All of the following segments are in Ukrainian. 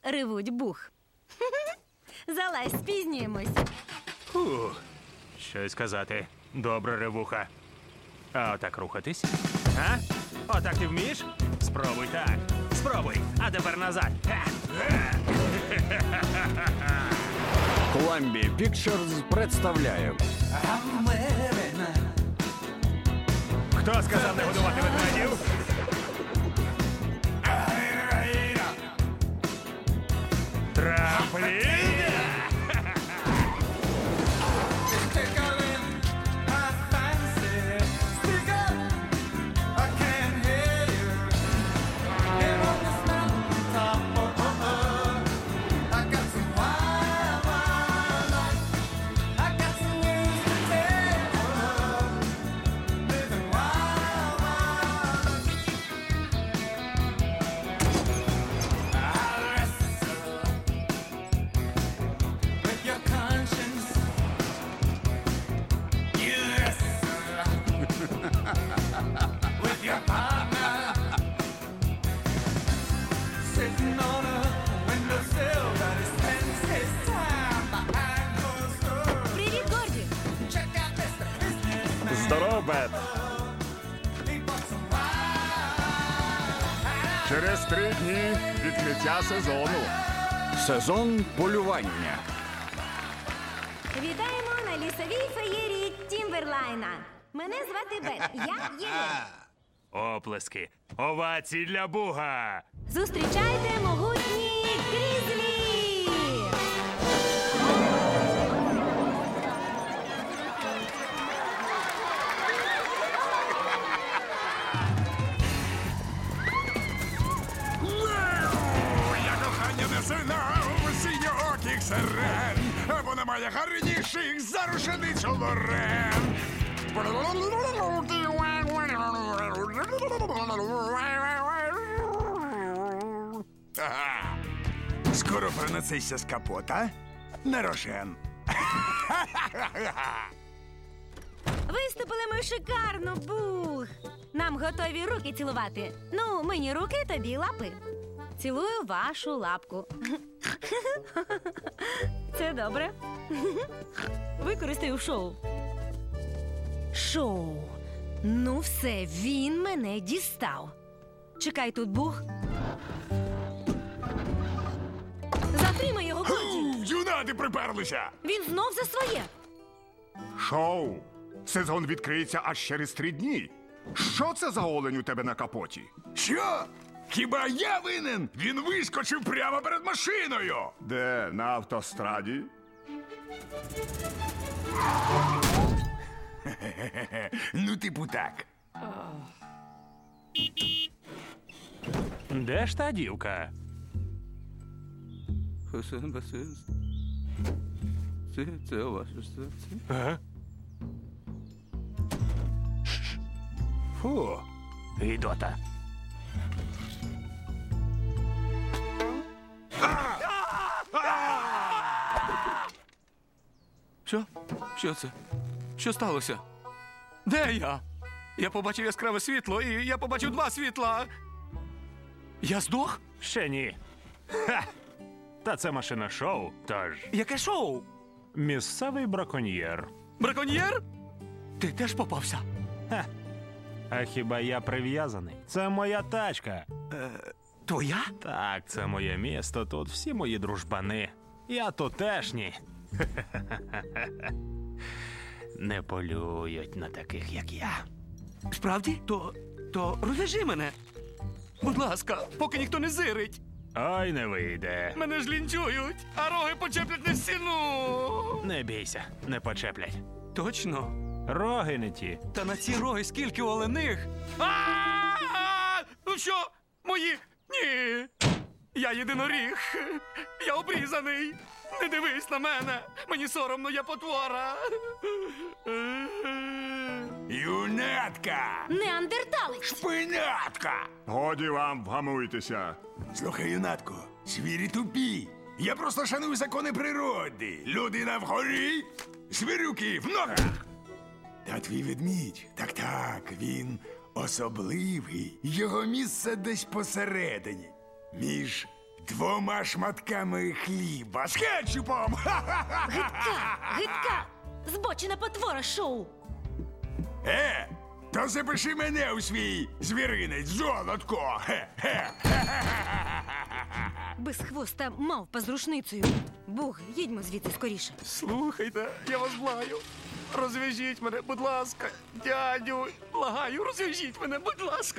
ревуть бух. Залазь, спізнюємось. Фух, щось сказати. Добре, ревуха. А отак рухатись? А? Отак ти вмієш? Спробуй так. Спробуй. А тепер назад. Columbia Pictures представляє. Хто сказав не годувати ведмедів? Трамплін! Привіт, Горді! Здорово, Бет. Через 3 дні відкриття сезону. Сезон полювання. Вітаємо на лісовій феєрії Тімберлайна. Мене звати Бет, я Єлена. Оплески. Овації для Буга. Зустрічайте могутні грізлі! Я кохання несе на синьооких сирен, бо немає гарніших за рушеницю Лорен. Ага. Скоро перенесешся з капота на Рошен. Виступили ми шикарно, Буг! Нам готові руки цілувати. Ну, мені руки, тобі лапи. Цілую вашу лапку. Це добре. Використаю в шоу. Шоу. Ну все, він мене дістав. Чекай тут, Буг. Затримай його, Горді. Юнати приперлися! Він знов за своє. Шоу. Сезон відкриється аж через 3 дні. Що це за олень у тебе на капоті? Що? Хіба я винен? Він вискочив прямо перед машиною. Де? На автостраді? Ну, типу так. Де ж та дівка? Це ваше серце. Ага. Фу, гидота. Що? Що це? Що сталося? Де я? Я побачив яскраве світло, і я побачив 2 світла. Я здох? Ще ні. Ха! Та це машина шоу, тож Яке шоу? місцевий браконьєр. Браконьєр? Ти теж попався? Ха! А хіба я прив'язаний? Це моя тачка. Твоя? Так, це моє місто, тут всі мої дружбани. Я тутешній. Не полюють на таких, як я. Справді? То розв'яжи мене. Будь ласка, поки ніхто не зирить. Ой, не вийде. Мене ж лінчують, а роги почеплять на стіну. Не бійся, не почеплять. Точно? Роги не ті. Та на ці роги скільки олених? Ну що, мої? Ні. Я єдиноріг. Я обрізаний. Не дивись на мене. Мені соромно, я потвора. Юнатка! Неандерталець! Шпинятка! Годі вам, вгамуйтеся. Слухай, юнатко, звірі тупі. Я просто шаную закони природи. Людина вгорі, звірюки в ногах. Та твій ведмідь, так, він особливий. Його місце десь посередині. Між 2 шматками хліба з кетчупом. Гидка! Збочена потвора шоу! То запиши мене у свій звіринець, золотко. Безхвоста мавпа з рушницею. Бух, їдьмо звідси скоріше. Слухайте, я вас благаю. Розв'яжіть мене, будь ласка. Дядю, благаю, розв'яжіть мене, будь ласка.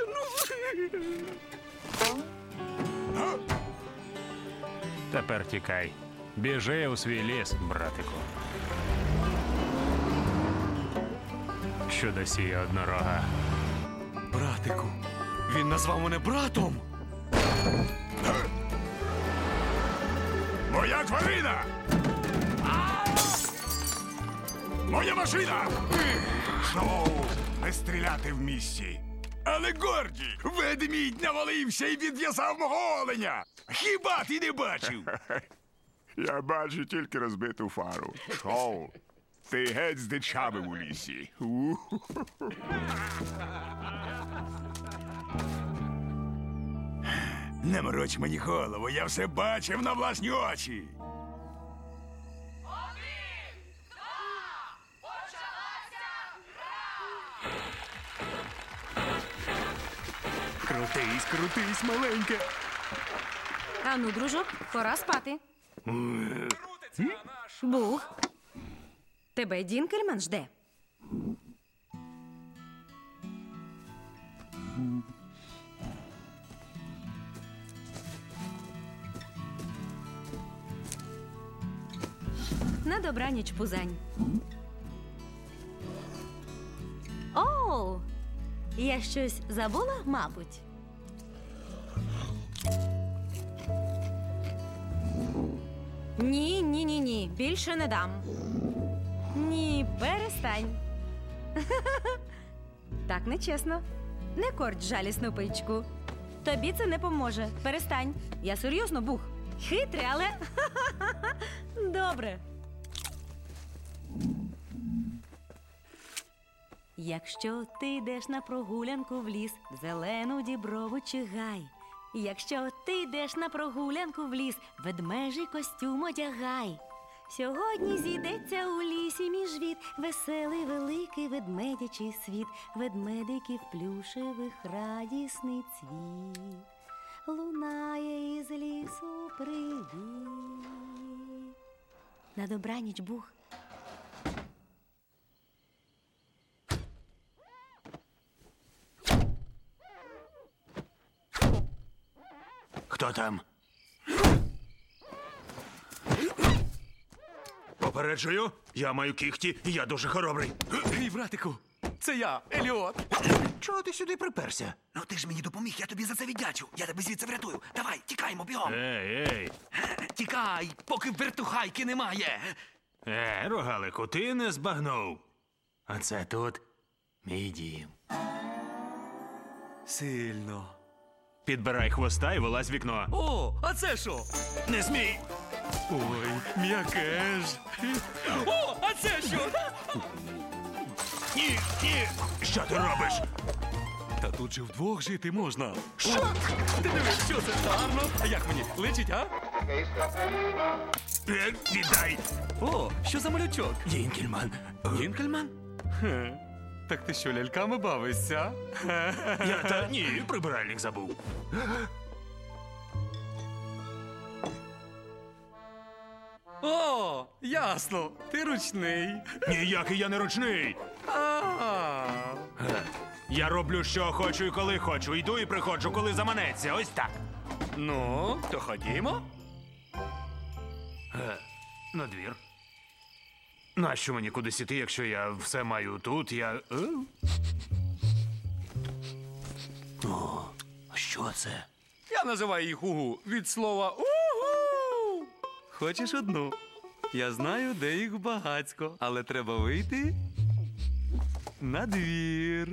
Ну. Тепер тікай. Біжи у свій ліс, братику. Що досіє однорога. Братику, він назвав мене братом. Моя тварина! Моя машина! Шоу! Не стріляти в місті. Але Горді, ведмідь навалився і відв'язав мого оленя! Хіба ти не бачив? Я бачу тільки розбиту фару. Шоу! Ти геть здичавив у лісі. Не мороч мені голову, я все бачив на власні очі. Крутись, крутись, маленьке. Ану, дружок, пора спати. Бух. Тебе Дінкельман жде. На добраніч, пузань. О, я щось забула, мабуть. Ні, більше не дам. Ні, перестань. Так нечесно. Не корч жалісну пичку. Тобі це не поможе. Перестань. Я серйозно, Бух. Хитрий, але... Добре. Якщо ти йдеш на прогулянку в ліс, в зелену діброву чи гай. Якщо ти йдеш на прогулянку в ліс, ведмежий костюм одягай. Сьогодні зійдеться у лісі між віт веселий великий ведмедячий світ, ведмедиків плюшевих радісний цвіт. Лунає із лісу привіт. На добраніч, Бух. Хто там? Попереджую, я маю кіхті, і я дуже хоробрий. Гей, братику, це я, Еліот. Чого ти сюди приперся? Ну ти ж мені допоміг, я тобі за це віддячу. Я тебе звідси врятую. Давай, тікаємо, бігом. Ей. Тікай, поки вертухайки немає. Рогалику, ти не збагнув. А це тут мій дім. Сильно. Підбирай хвоста і вилазь в вікно. О, а це що? Не смій! Ой, м'яке ж. О, а це що? Ні! Що ти робиш? Та тут же вдвох жити можна. Що? Ти дивись, що це гарно. А як мені? Личить, а? Віддай! О, що за малючок? Дінкельман. Дінкельман? Так ти що, ляльками бавишся? Ні, прибиральник забув. О, ясно, ти ручний. Ніякий я не ручний. Я роблю, що хочу і коли хочу. Йду і приходжу, коли заманеться. Ось так. Ну, то ходімо. На двір. Нащо мені кудись іти, якщо я все маю тут, О, що це? Я називаю їх угу від слова угу. Хочеш одну? Я знаю, де їх багацько, але треба вийти на двір.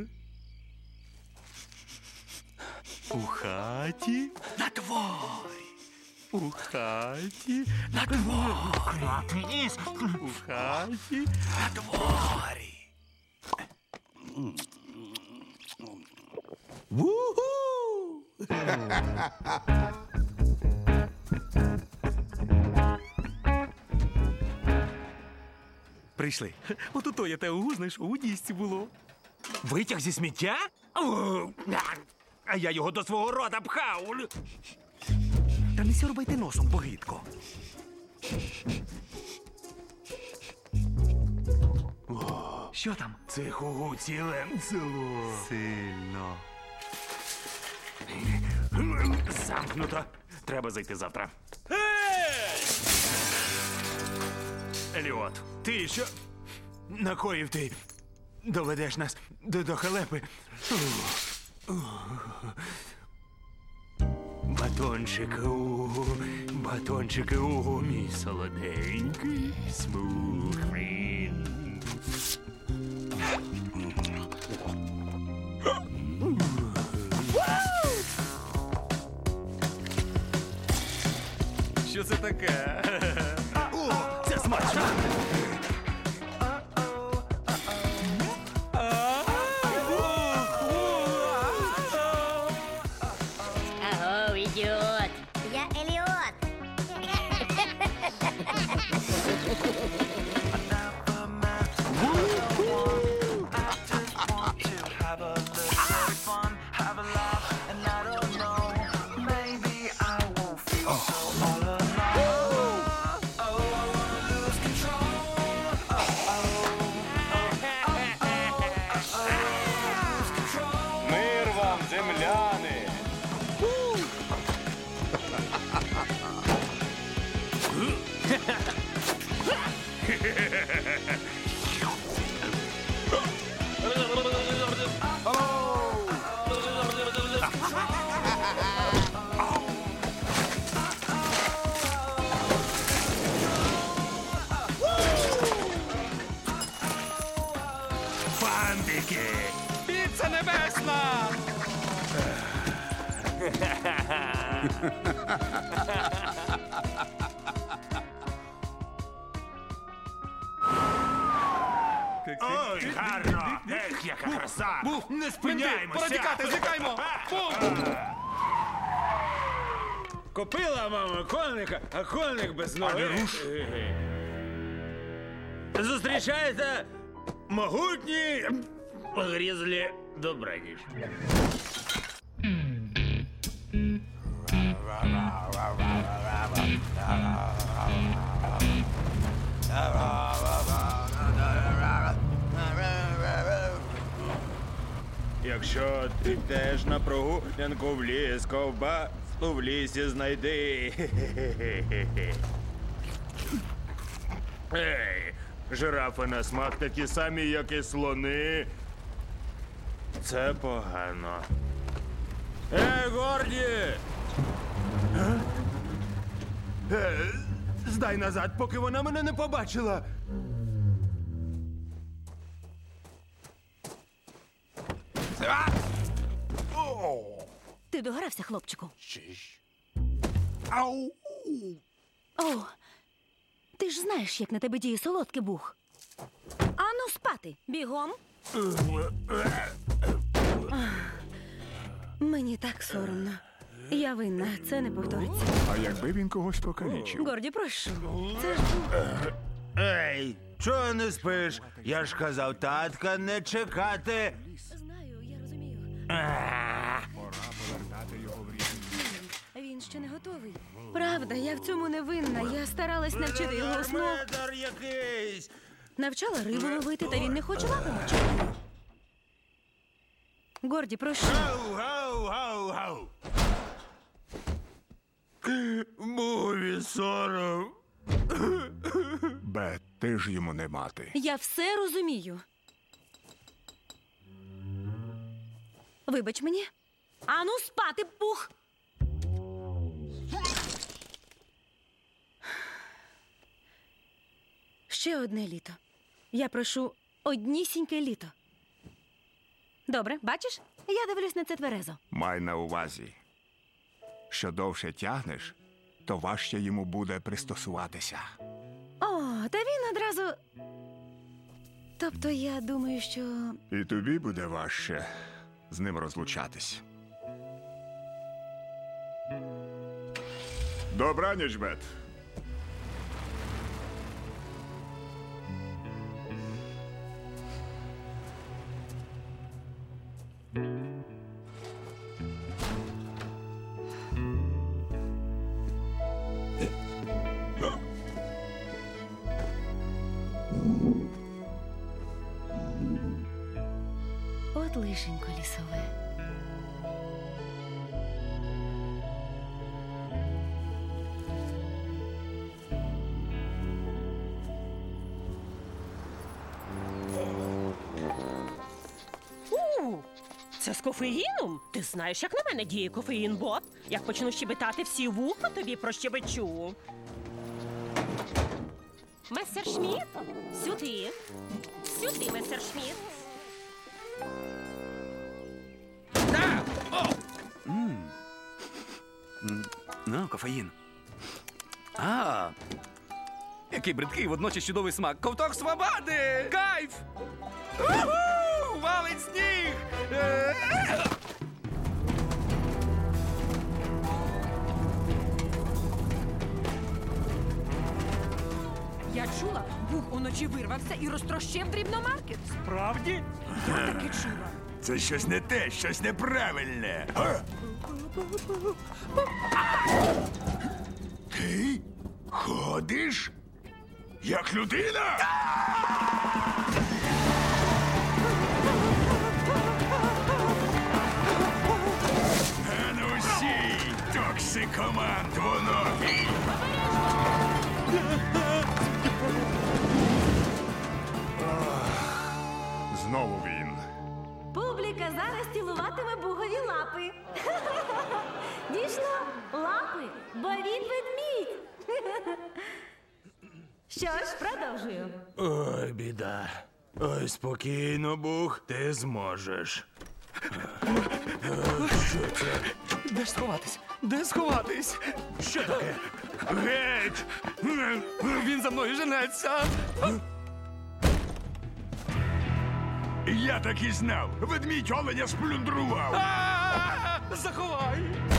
У хаті. На дворі. У хаті. На дворі. У хаті. На дворі. Ву-ху! Прийшли. От ото я те угу знайшов, у дісці було. Витяг зі сміття? А я його до свого рота пхав. Та не сьорбайте носом, богидко. Що там? Це хугу ціле село. Сильно. Замкнуто. Треба зайти завтра. Еліот, ти що? Накоїв ти? Доведеш нас до халепи. Батончики, мій солоденький, смухмін. Що це таке? Це смачно! Аго, ідіот! Я Еліот. Мир вам, земляни! Фандики! Піца небесна! Ой, гарно! Ех, яка краса! Не спиняємося! Пора тікати, зникаймо! Купила мама коника, а коник без ноги. Зустрічається могутній грізлі добраніч. Якщо ти йдеш на прогулянку в ліс, ковбасу в лісі знайди. Ей, жирафи на смак такі самі, як і слони. Це погано. Горді! Здай назад, поки вона мене не побачила. Ти догрався, хлопчику? Ау! О, ти ж знаєш, як на тебе діє солодкий бух. Ану спати, бігом. Мені так соромно. Я винна, це не повториться. А якби він когось покалічив? Горді, прошу. Це ж Ей, чого не спиш? Я ж казав, татка, не чекати. знаю, я розумію. Він ще не готовий. Правда, я в цьому не винна. Я старалась навчити його сну. Метр якийсь. Навчала рибу ловити, та він не хоче лапи мочити. Горді, прошу. Гау. Буві сором. Бет, ти ж йому не мати. Я все розумію. Вибач мені. Ану спати, пух! Ще одне літо. Я прошу однісіньке літо. Добре, бачиш? Я дивлюсь на це тверезо. Май на увазі. Що довше тягнеш, то важче йому буде пристосуватися. О, та він одразу. Тобто я думаю, що. І тобі буде важче з ним розлучатись. Добраніч, Бет. От лишенько лісове. Це з кофеїном? Ти знаєш, як на мене діє кофеїн-бот? Як почну щебетати всі вуха, тобі прощебечу. Мессершміт? Сюди. Сюди, мессершміт. Ну, кофеїн. Який бридкий, водночас чудовий смак. Ковток свободи! Кайф! Уху! Валить сніг! Я чула, Бух уночі вирвався і розтрощив дрібномаркет. Справді? Я таки чула. Це щось не те, щось неправильне. А? Ти ходиш? Як людина? А ну сій, токсикоман двоногий! Знову він. Публіка зараз цілуватиме Бугові лапи. Дійшло? Лапи, бо він ведмідь. Що ж, продовжую. Ой, біда. Ой, спокійно, Бух, ти зможеш. Що це? Де ж сховатись? Де сховатись? Що таке? Геть! Він за мною женеться. Я так і знав. Ведмідь оленя сплюндрував. Заховай!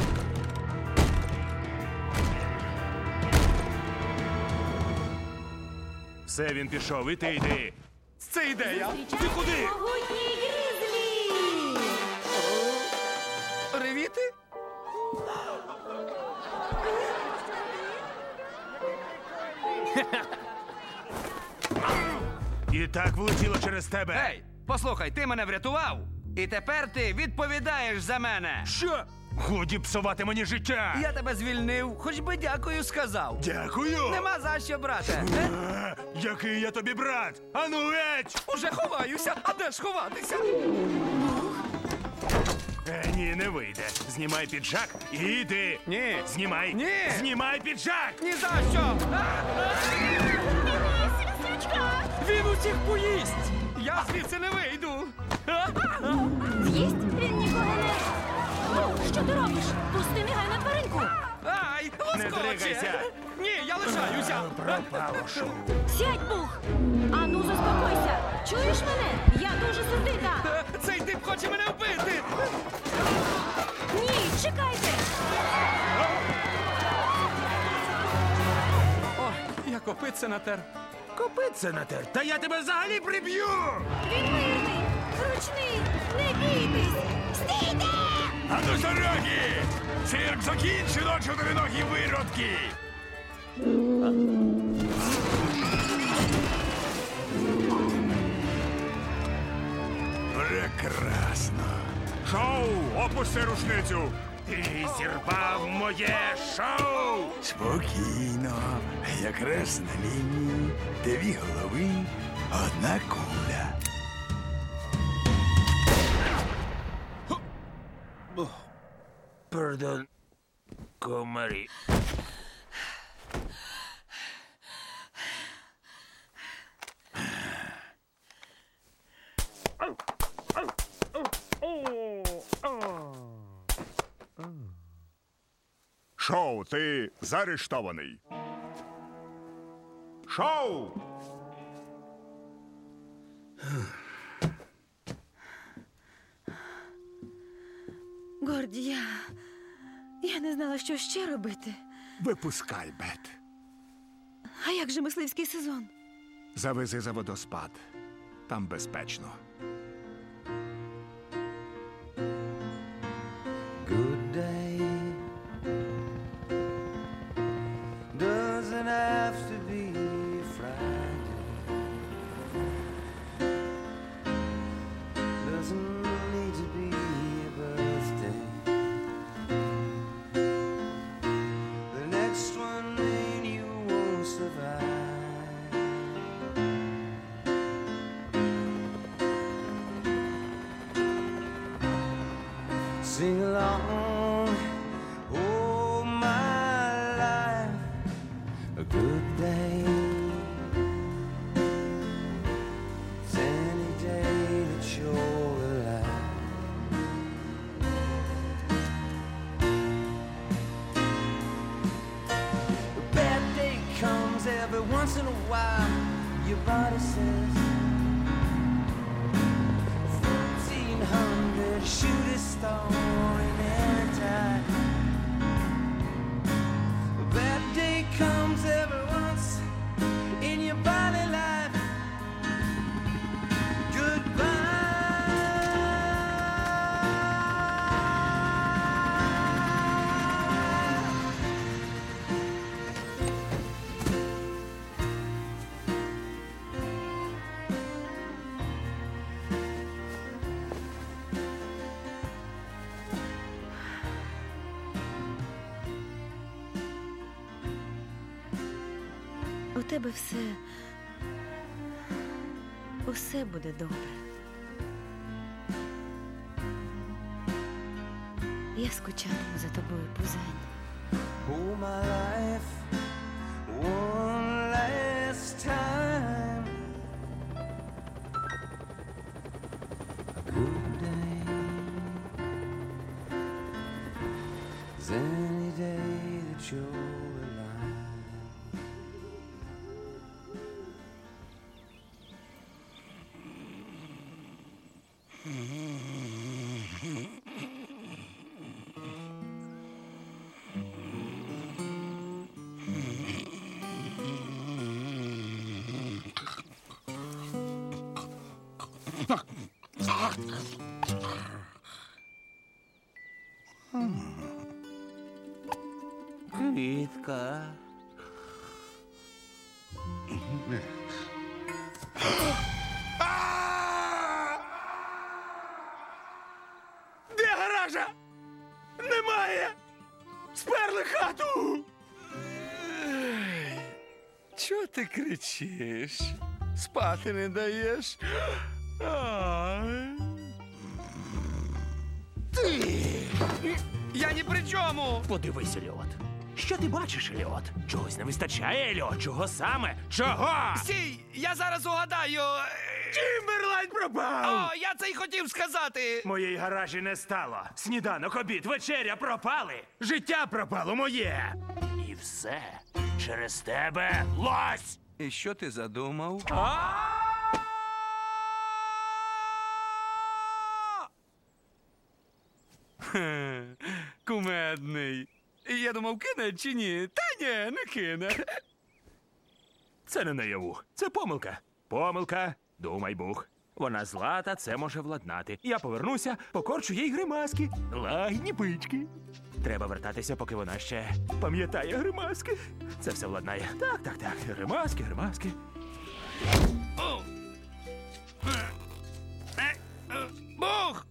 Все, він пішов, і ти йди. Це ідея. Ти куди? Могутній гризлі! Ревіти? І так влетіло через тебе. Ей, послухай, ти мене врятував, і тепер ти відповідаєш за мене. Що? Годі псувати мені життя. Я тебе звільнив, хоч би дякую сказав. Дякую. Нема за що, брате. Який я тобі брат? Ану геть! Уже ховаюся, а де ж ховатися? Ні, не вийде. Знімай піджак і йди. Ні. Знімай. Ні. Знімай піджак. Ні за що! Він усіх поїсть! Я звідси не вийду! З'їсть? Він нікого не... Бух, що ти робиш? Пусти негайно тваринку! Ай, Не лоскоче! дригайся. Ні, я лишаюся! Пропало шоу. Сядь, Бух! Ану, заспокойся! Чуєш мене? Я дуже сердита! Цей тип хоче мене вбити! Ні, чекайте! Ой, я копитце натер. Копитце натер. Та я тебе взагалі приб'ю. Він мирний! Ручний! Не бійтесь! Стійте! А ну з дороги! Цирк закінчено, чотириногі виродки! Прекрасно! Шоу, опусти рушницю! Ти зірвав моє шоу. Спокійно, якраз на лінії, дві голови, одна куля. Пардон, комарі. Шоу, ти заарештований. Шоу! Горді, я не знала, що ще робити. Випускай, Бет. А як же мисливський сезон? Завези за водоспад. Там безпечно. Good day doesn't have to be Friday. Doesn't sing along. Oh, my life, a good day. It's any day that you're alive. A bad day comes every once in a while. Your body says 1400 shoot a star in any time. A bad day comes every once in your body life. У тебе усе буде добре. Я скучатиму за тобою, Пузань. Oh, my life, one last time. A good day is any day that you're alive. Квітка. Де гаража? Немає! Сперли хату! Чого ти кричиш? Спати не даєш? Ти! Я ні при чому! Подивись, Еліот. Що ти бачиш, Еліот? Чогось не вистачає, Еліот? Чого саме? Чого? Стій! Я зараз угадаю! Тімберлайн пропав! О, я це й хотів сказати! Моєї гаражі не стало. Сніданок, обід, вечеря пропали. Життя пропало моє. І все через тебе, лось! І що ти задумав? Кумедний. Я думав, кине чи ні? Та ні, не кине. Це не наяву. Це помилка. Помилка. Думай, Бух. Вона зла, та це може владнати. Я повернуся, покорчу їй гримаски. Лагідні пички. Треба вертатися, поки вона ще пам'ятає гримаски. Це все владнає. Так. Гримаски. Бух!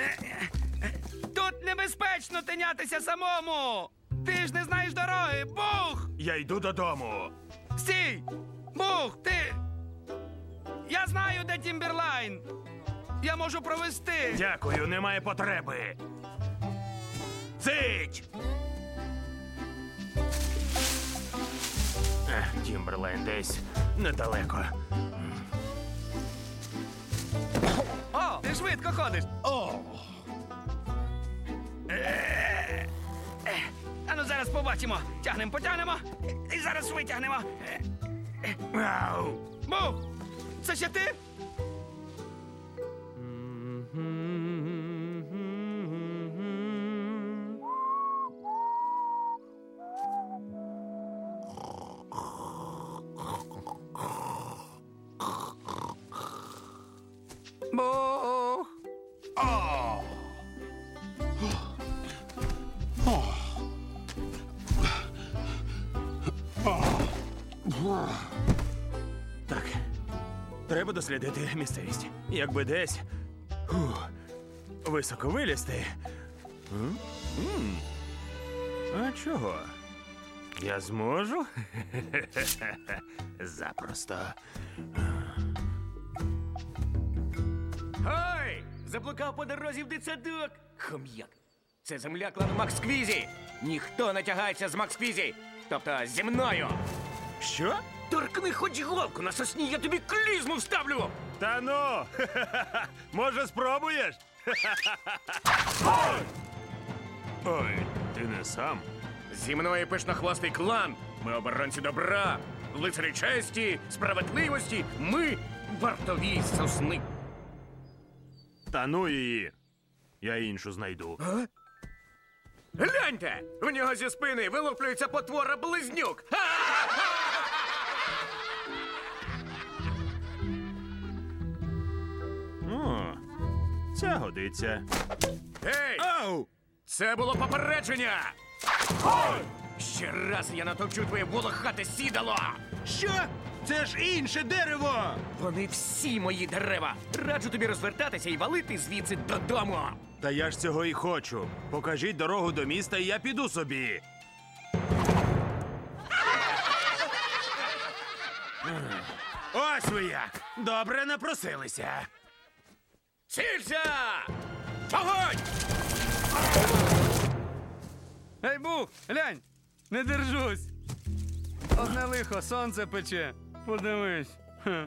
Тут небезпечно тинятися самому! Ти ж не знаєш дороги! Бух! Я йду додому. Стій! Бух, ти! Я знаю, де Тімберлайн! Я можу провести! Дякую, немає потреби. Цить! Тімберлайн десь недалеко. О, ти швидко ходиш! Ану, зараз побачимо. Потягнемо. І зараз витягнемо. Ау! Бух! Це ще ти? Бух! Так, треба дослідити місцевість. Якби десь високо вилізти. А чого? Я зможу? Запросто. Гей! Заблукав по дорозі в дитсадок. Хом'як. Це земля клану Максквізі. Ніхто не тягається з Максквізі. Тобто зі мною. Що? Торкни хоч голку на сосні, я тобі клізму вставлю. Та ну! Може, спробуєш? Ой, ти не сам. Зі мною пишнохвостий клан. Ми оборонці добра, лицарі честі, справедливості. Ми вартові сосни. Та ну її. Я іншу знайду. Гляньте! У нього зі спини вилуплюється потвора-близнюк. О, це годиться. Ей! Ау! Це було попередження! Ще раз я натовчу твоє волохате сідало! Що? Це ж інше дерево! Вони всі мої дерева! Раджу тобі розвертатися і валити звідси додому! Та я ж цього і хочу. Покажіть дорогу до міста, і я піду собі. Ось ви як! Добре напросилися. Цілься! Вогонь! Ей, Бух, глянь, не держусь. Одне лихо, сонце пече. Подивись. Хе.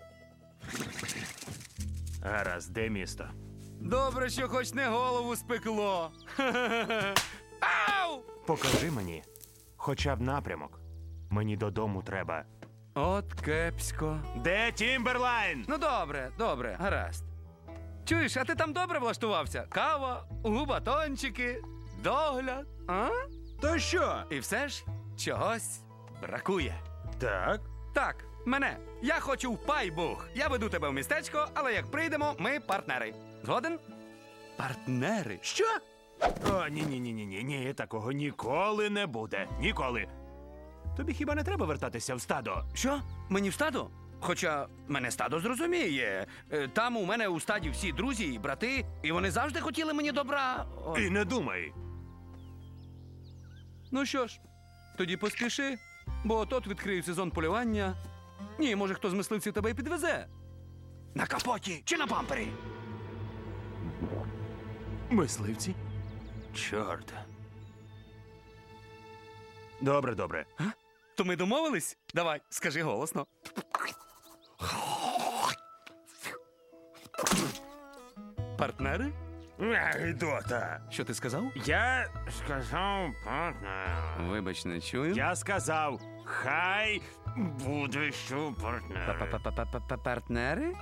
Гаразд, де місто? Добре, що хоч не голову спекло. Хе-хе-хе. Ау! Покажи мені. Хоча б напрямок. Мені додому треба. От кепсько. Де Тімберлайн? Ну добре, добре, гаразд. Чуєш, а ти там добре влаштувався? Кава, батончики, догляд, а? То що? І все ж чогось бракує. Так. Так, мене. Я хочу в Пайбух. Я веду тебе в містечко, але як прийдемо, ми партнери. Згоден? Партнери? Що? О, ні, такого ніколи не буде. Ніколи. Тобі хіба не треба вертатися в стадо? Що? Мені в стадо? Хоча мене стадо зрозуміє. Там у мене у стаді всі друзі і брати, і вони завжди хотіли мені добра. І не думай. Ну що ж, тоді поспіши, бо от відкрию сезон полювання. Ні, може, хто з мисливців тебе і підвезе. На капоті чи на бампері? Мисливці? Чорт. Добре. А? То ми домовились? Давай, скажи голосно. Партнери? Гидота. Що ти сказав? Я сказав партнер. Вибач, не чую. Я сказав, хай буде що партнер. Партнери?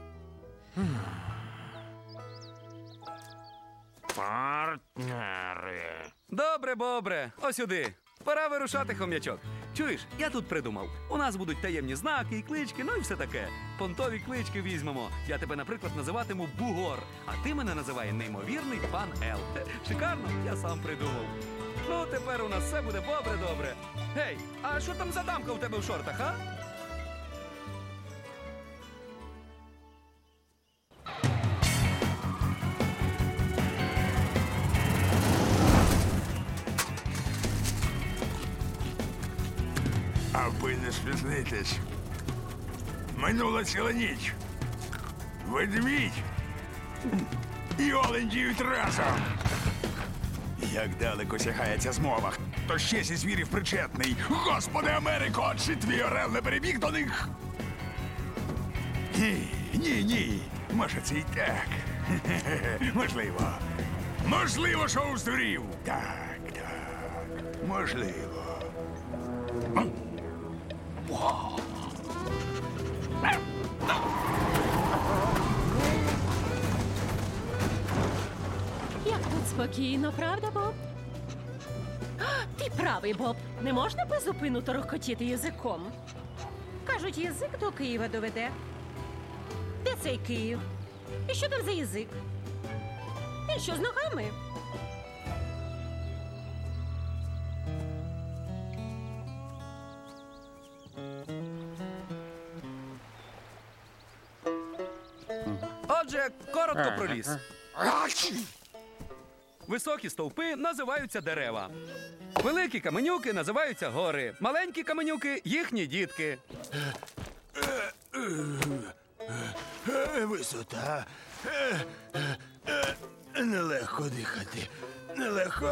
Партнери. Добре, бобре. Ось сюди. Пора вирушати, хом'ячок. Чуєш, я тут придумав. У нас будуть таємні знаки і клички, ну і все таке. Понтові клички візьмемо. Я тебе, наприклад, називатиму Бугор, а ти мене називає неймовірний пан Ел. Шикарно, я сам придумав. Ну, тепер у нас все буде добре. Гей, а що там за дамка у тебе в шортах, а? А ви не спізнитесь. Минула ціла ніч. Ведмідь і олень діють разом. Як далеко сягається змова, то ще зі звірів причетний. Господи Америко, чи твій орел не перебіг до них? Ні. Може, це й так. Можливо, що уздурів. Так. Можливо. Як тут спокійно, правда, Боб? Ти правий, Боб. Не можна без зупину торохкотіти язиком. Кажуть, язик до Києва доведе. Де цей Київ? І що там за язик? Він що, з ногами? Отже, коротко про ліс. Високі стовпи називаються дерева. Великі каменюки називаються гори. Маленькі каменюки – їхні дітки. Висота Нелегко дихати. Нелегко.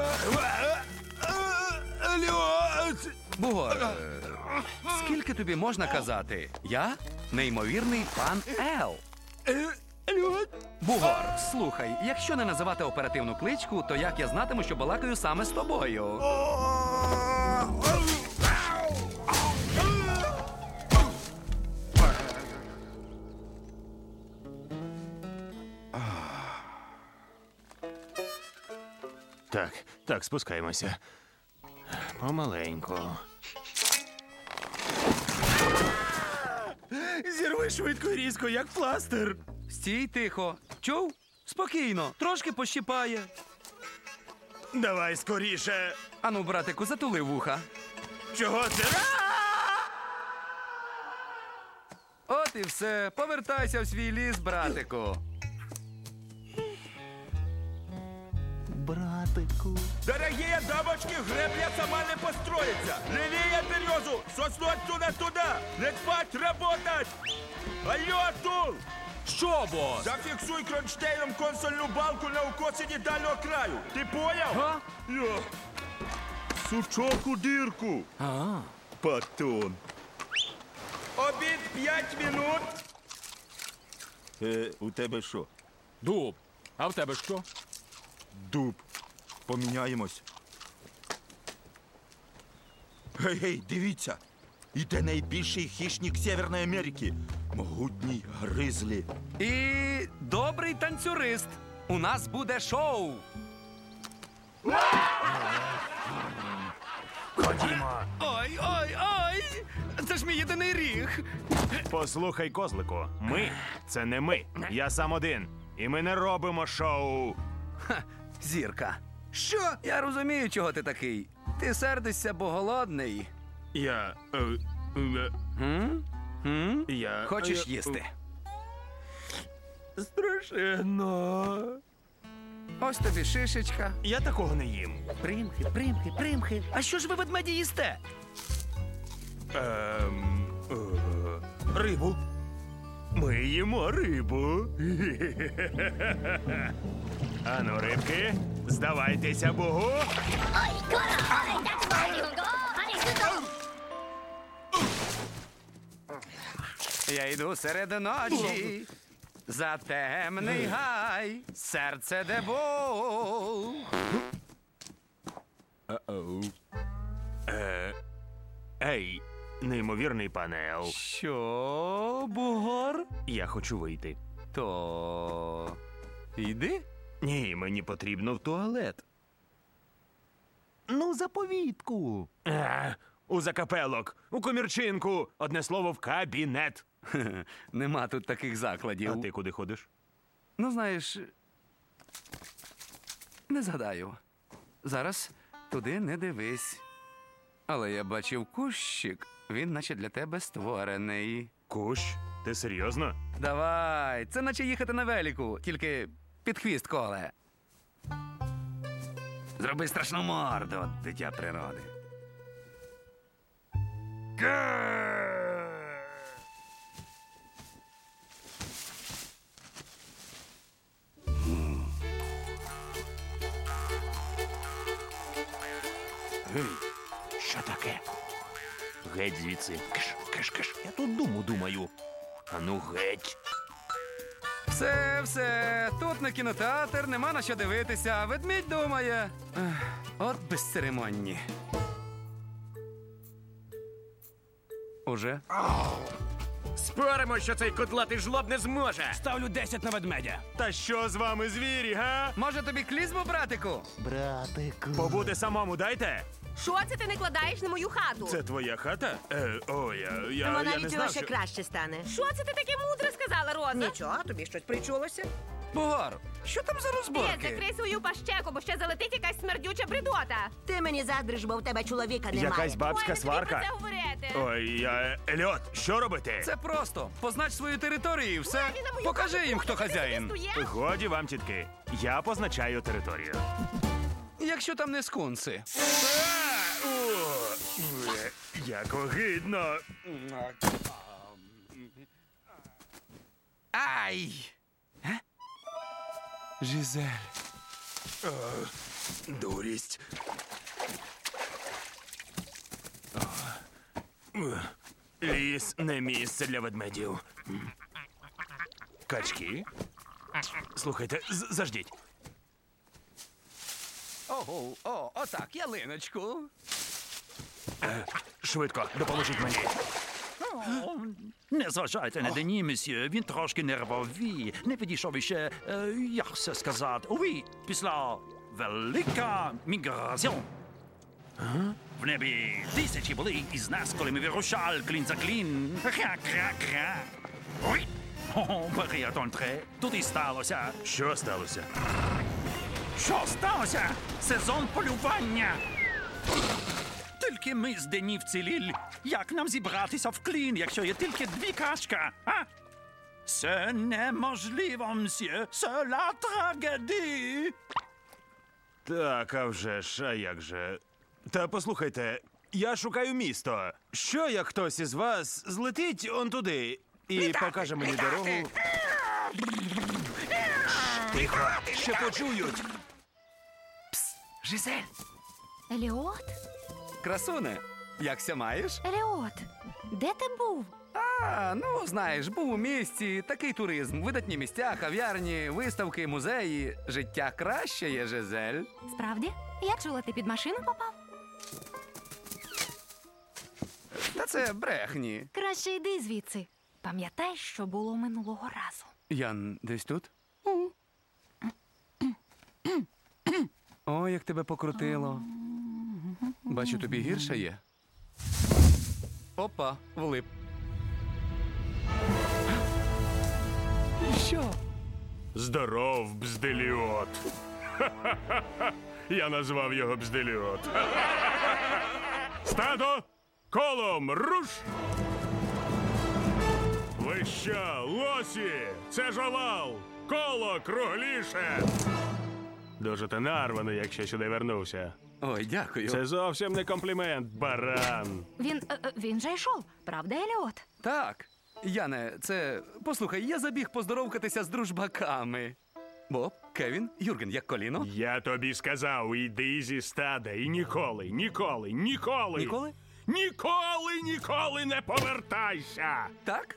Льот! Бугор, скільки тобі можна казати? Я неймовірний пан Ел. Льот! Бугор, слухай, якщо не називати оперативну кличку, то як я знатиму, що балакаю саме з тобою? Так, спускаємося. Помаленьку. Зірви швидко і різко, як пластир. Стій тихо. Чув? Спокійно, трошки пощипає. Давай скоріше. Ану, братику, затули вуха. Чого це? От і все. Повертайся в свій ліс, братику. Братику. Дорогие дамочки, гребля сама не построится. Левее березу, сосну отсюда туда. Не спать, работать. Алло, Тул! Що, бос? Зафіксуй кронштейном консольну балку на укосині дальнього краю. Ти поняв? Га? Я. Сучок у дірку. Патон. Обід 5 минут. У тебе що? Дуб. А в тебе що? Дуб. Поміняємось. Гей, дивіться. Іде найбільший хищник Северної Америки. Могутній гризлі. І добрий танцюрист. У нас буде шоу. Ходімо. Ой, ой, ой! Це ж мій єдиний ріг. Послухай, козлику, ми – це не ми. Я сам один. І ми не робимо шоу. Ха, зірка. Що? Я розумію, чого ти такий. Ти сердишся, бо голодний. Я... Хочеш їсти? Страшенно. Ось тобі шишечка. Я такого не їм. Примхи, примхи, примхи. А що ж ви, ведмеді, їсте? Рибу. Ми їмо рибу. Ану, рибки, здавайтеся Богу. Я йду серед ночі, за темний гай, серце де бол. Ей, неймовірний панел. Що, бугор? Я хочу вийти. То йди. Ні, мені потрібно в туалет. Ну, заповідку. У закапелок, у комірчинку, одне слово, в кабінет. Нема тут таких закладів. А ти куди ходиш? Ну, знаєш, не згадаю. Зараз туди не дивись. Але я бачив кущик, він наче для тебе створений. Кущ? Ти серйозно? Давай, це наче їхати на велику, тільки під хвіст коле. Зроби страшну морду, дитя природи. Гей, що таке? Геть звідси. Киш. Я тут думаю. Ану, геть. Все, тут не кінотеатр, нема на що дивитися. Ведмідь думає. От безцеремонні. Уже? Споримо, що цей кудлатий жлоб не зможе. Ставлю 10 на ведмедя. Та що з вами, звірі, га? Може тобі клізму, братику? Братику. Побути самому дайте? Що це ти не кладаєш на мою хату? Це твоя хата? Я Вона не від знав, цього ще що... краще стане. Що це ти таке мудре сказала, Роза? Нічого, тобі щось причулося? Бугор, що там за Ти розборки? закрий свою пащеку, бо ще залетить якась смердюча бредота. Ти мені заздриш, бо в тебе чоловіка немає. Якась бабська Ой, не тобі сварка. про це говорити. Ой, Ельот, що робити? Це просто. Познач свою територію і все. Ой, він на мою Покажи хату їм, хто ходить, хазяїн. ти стоїш? Годі вам, тітки. Я позначаю територію. Якщо там не скунси. Як огидно. Ай! Жизель. Дурість. Ліс не місце для ведмедів. Качки? Слухайте, заждіть. Отак, ялиночку. Швидко, допоможіть мені. Не зважайте на Дені, месьє, він трошки нервовий. Не підійшов іще, як це сказати, після велика міграція. В небі тисячі були із нас, коли ми вирушали клін за клін. Кра-кра-кра. Ой! Період антре. Тут і сталося. Що сталося? Що сталося? Сезон полювання. Тільки ми з Дені вцілілі. Як нам зібратися в клін, якщо є тільки 2 качка, а? Це неможливо, мсьє. Це ла трагедія. Так, а вже ж, а як же? Та послухайте, я шукаю місто. Що, як хтось із вас злетить он туди і покаже мені дорогу? Тихо, ще почують. Жизель. Еліот? Красуне, якся маєш? Еліот, де ти був? Ну, знаєш, був у місті, такий туризм, видатні місця, кав'ярні, виставки, музеї. Життя краще є, Жизель. Справді? Я чула, ти під машину попав? Та це брехні. Краще йди звідси. Пам'ятай, що було минулого разу. Ян, десь тут? Ой, як тебе покрутило. Бачу, тобі гірше є. Опа, влип. Що? Здоров, бзделіот. Ха-ха-ха-ха. Я назвав його бзделіот. Стадо, колом, руш! Ви що, лосі? Це ж овал! Коло кругліше! Дуже ти нарваний, якщо сюди вернувся. Ой, дякую. Це зовсім не комплімент, баран. Він же йшов, правда, Еліот? Так. Яне, це... Послухай, я забіг поздоровкатися з дружбаками. Боб, Кевін, Юрген, як коліно? Я тобі сказав, іди зі стада і ніколи, ніколи, ніколи... Ніколи? Ніколи не повертайся! Так?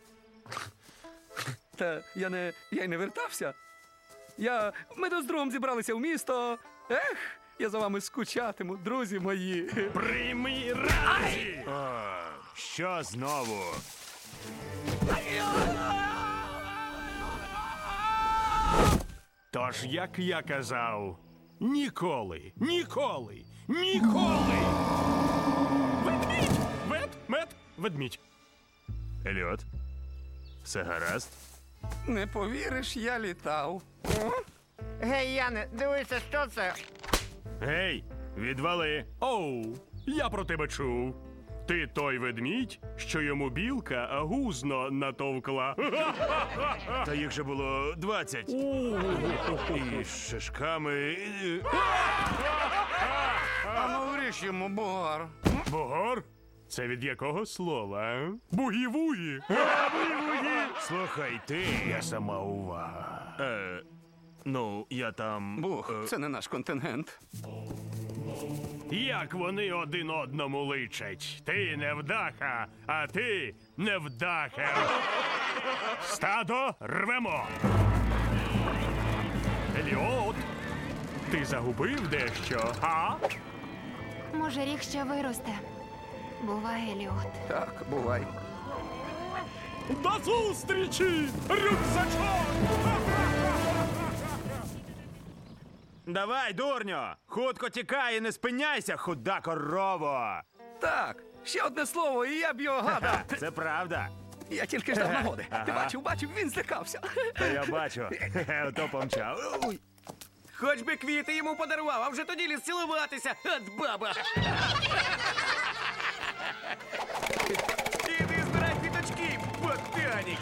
Та я й не вертався. Ми з другом зібралися в місто. Ех, я за вами скучатиму, друзі мої. Прийми разі! Що знову? Тож, як я казав, ніколи, ніколи, ніколи! Ведмідь! Ведмідь! Еліот, все гаразд? Не повіриш, я літав. Гей, Яне, дивися, що це? Гей, відвали! Оу, я про тебе чув. Ти той ведмідь, що йому білка гузно натовкла. Та їх же було 20. І з шишками. А ну вріж йому, бугор. Бугор? Це від якого слова? Бугі-вугі. Слухай, ти. Я сама увага. Ну, я там... Бух, це не наш контингент. Як вони один одному личать. Ти невдаха, а ти невдахер. Стадо, рвемо. Еліот, ти загубив дещо, а? Може, ріг ще виросте. Бувай, Еліот. Так, бувай. До зустрічі, рюкзачок! Давай, дурньо! Хутко тікай і не спиняйся, худа корово! Так, ще одне слово, і я б його гадав. Це правда. Я тільки ждав нагоди. Ти бачив, він злякався. Та я бачу. Ото помчав. Хоч би квіти йому подарував, а вже тоді ліз цілуватися. От баба. Іди збирай квіточки, ботанік.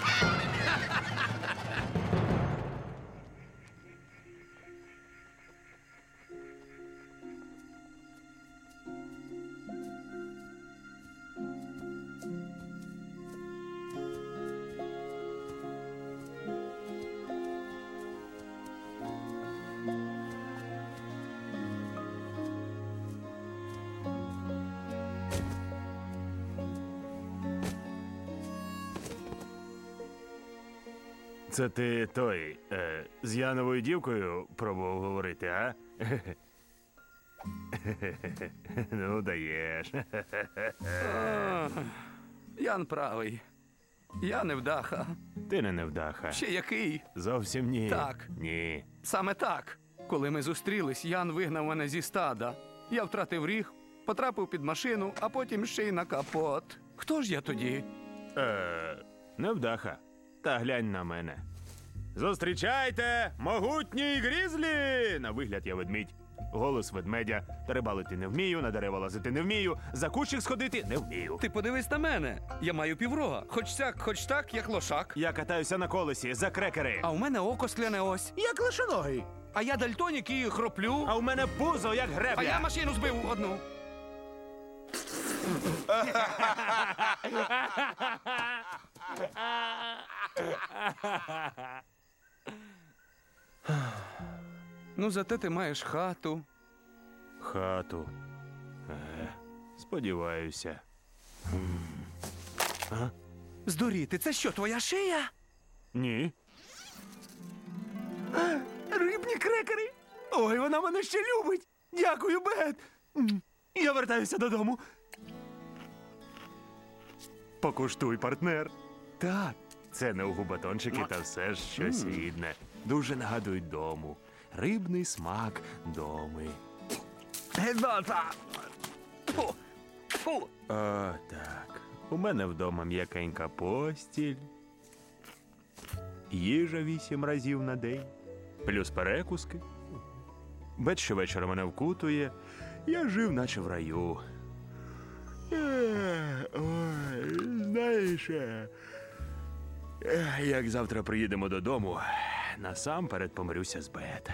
Це ти той, з Яновою дівкою пробував говорити, а? Ну, даєш. Ян правий. Я невдаха. Ти не невдаха. Ще який? Зовсім ні. Так. Ні. Саме так. Коли ми зустрілись, Ян вигнав мене зі стада. Я втратив ріг, потрапив під машину, а потім ще й на капот. Хто ж я тоді? Невдаха. Та глянь на мене. Зустрічайте, могутній грізлі! На вигляд я ведмідь. Голос ведмедя. Рибалити не вмію, на дерева лазити не вмію, за кущик сходити не вмію. Ти подивись на мене. Я маю піврога. Хоч сяк, хоч так, як лошак. Я катаюся на колесі за крекери. А у мене око скляне ось. Як лишоногий. А я дальтонік і хроплю. А у мене пузо, як гребля. А я машину збив одну. Ну, зате ти маєш хату. Хату. Сподіваюся. Здуріти, це що, твоя шия? Ні. Рибні крекери. Ой, вона мене ще любить. Дякую, Бет. Я вертаюся додому. Покуштуй, партнер. Так, це не угу батончики, та все ж щось рідне. Дуже нагадують дому. Рибний смак доми. О, так. У мене вдома м'якенька постіль. Їжа 8 разів на день. Плюс перекуски. Бет щовечора мене вкутує. Я жив, наче в раю. Ой, знаєш, як завтра приїдемо додому, насамперед помирюся з Бет.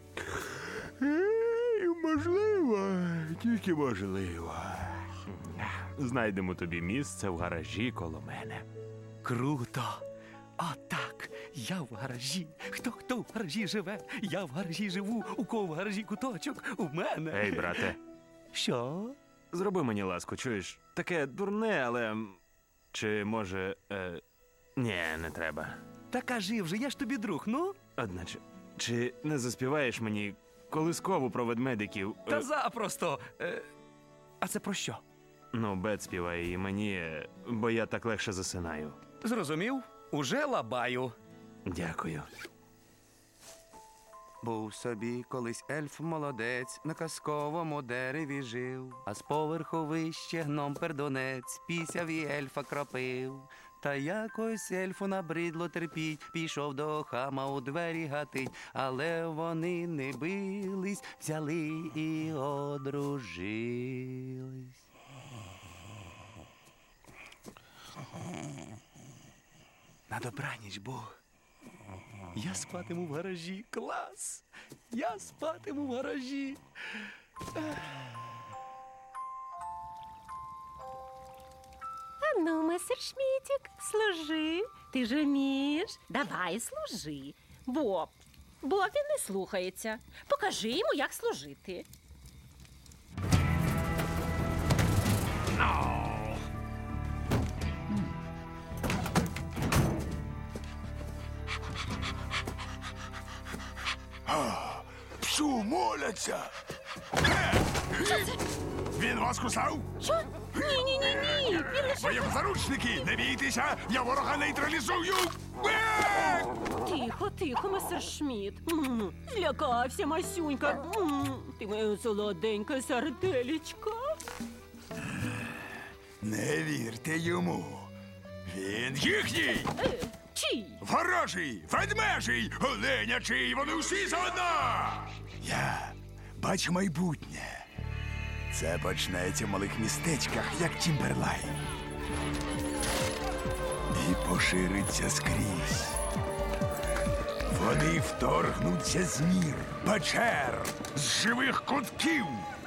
Можливо, тільки можливо. Знайдемо тобі місце в гаражі коло мене. Круто! Отак! Я в гаражі. Хто в гаражі живе? Я в гаражі живу. У кого в гаражі куточок? У мене. Ей, брате. Що? Зроби мені ласку, чуєш? Таке дурне, але... Чи, може... Ні, не треба. Та кажи вже, я ж тобі друг, ну? Одначе, чи не заспіваєш мені колискову про ведмедиків? Та запросто. А це про що? Ну, Бет співає і мені, бо я так легше засинаю. Зрозумів? Уже лабаю. Дякую. Був собі колись ельф молодець, на казковому дереві жив, а з поверху вище гном пердунець, пісяв і ельфа кропив. Та якось ельфу набридло терпіть, пішов до хама у двері гатить, але вони не бились, взяли і одружились. На добраніч, Бог. Я спатиму в гаражі. Клас! Я спатиму в гаражі. Ну, месершмітік, служи. Ти ж вмієш. Давай, служи. Боб, він не слухається. Покажи йому, як служити. Псу моляться. Він вас кусав? Що? Ні. Він лише... Ви його заручники! Не бійтеся! Я ворога нейтралізую! Тихо, месершміт. Злякався, Масюнька. Ти моє солоденьке сердечко. Не вірте йому. Він їхній! Чий? Ворожий, ведмежий, оленячий, вони всі заодно! Я бачу майбутнє. Це почнеться в малих містечках, як Тімберлайн. І пошириться скрізь. Вони вторгнуться з мір, печер, з живих кутків.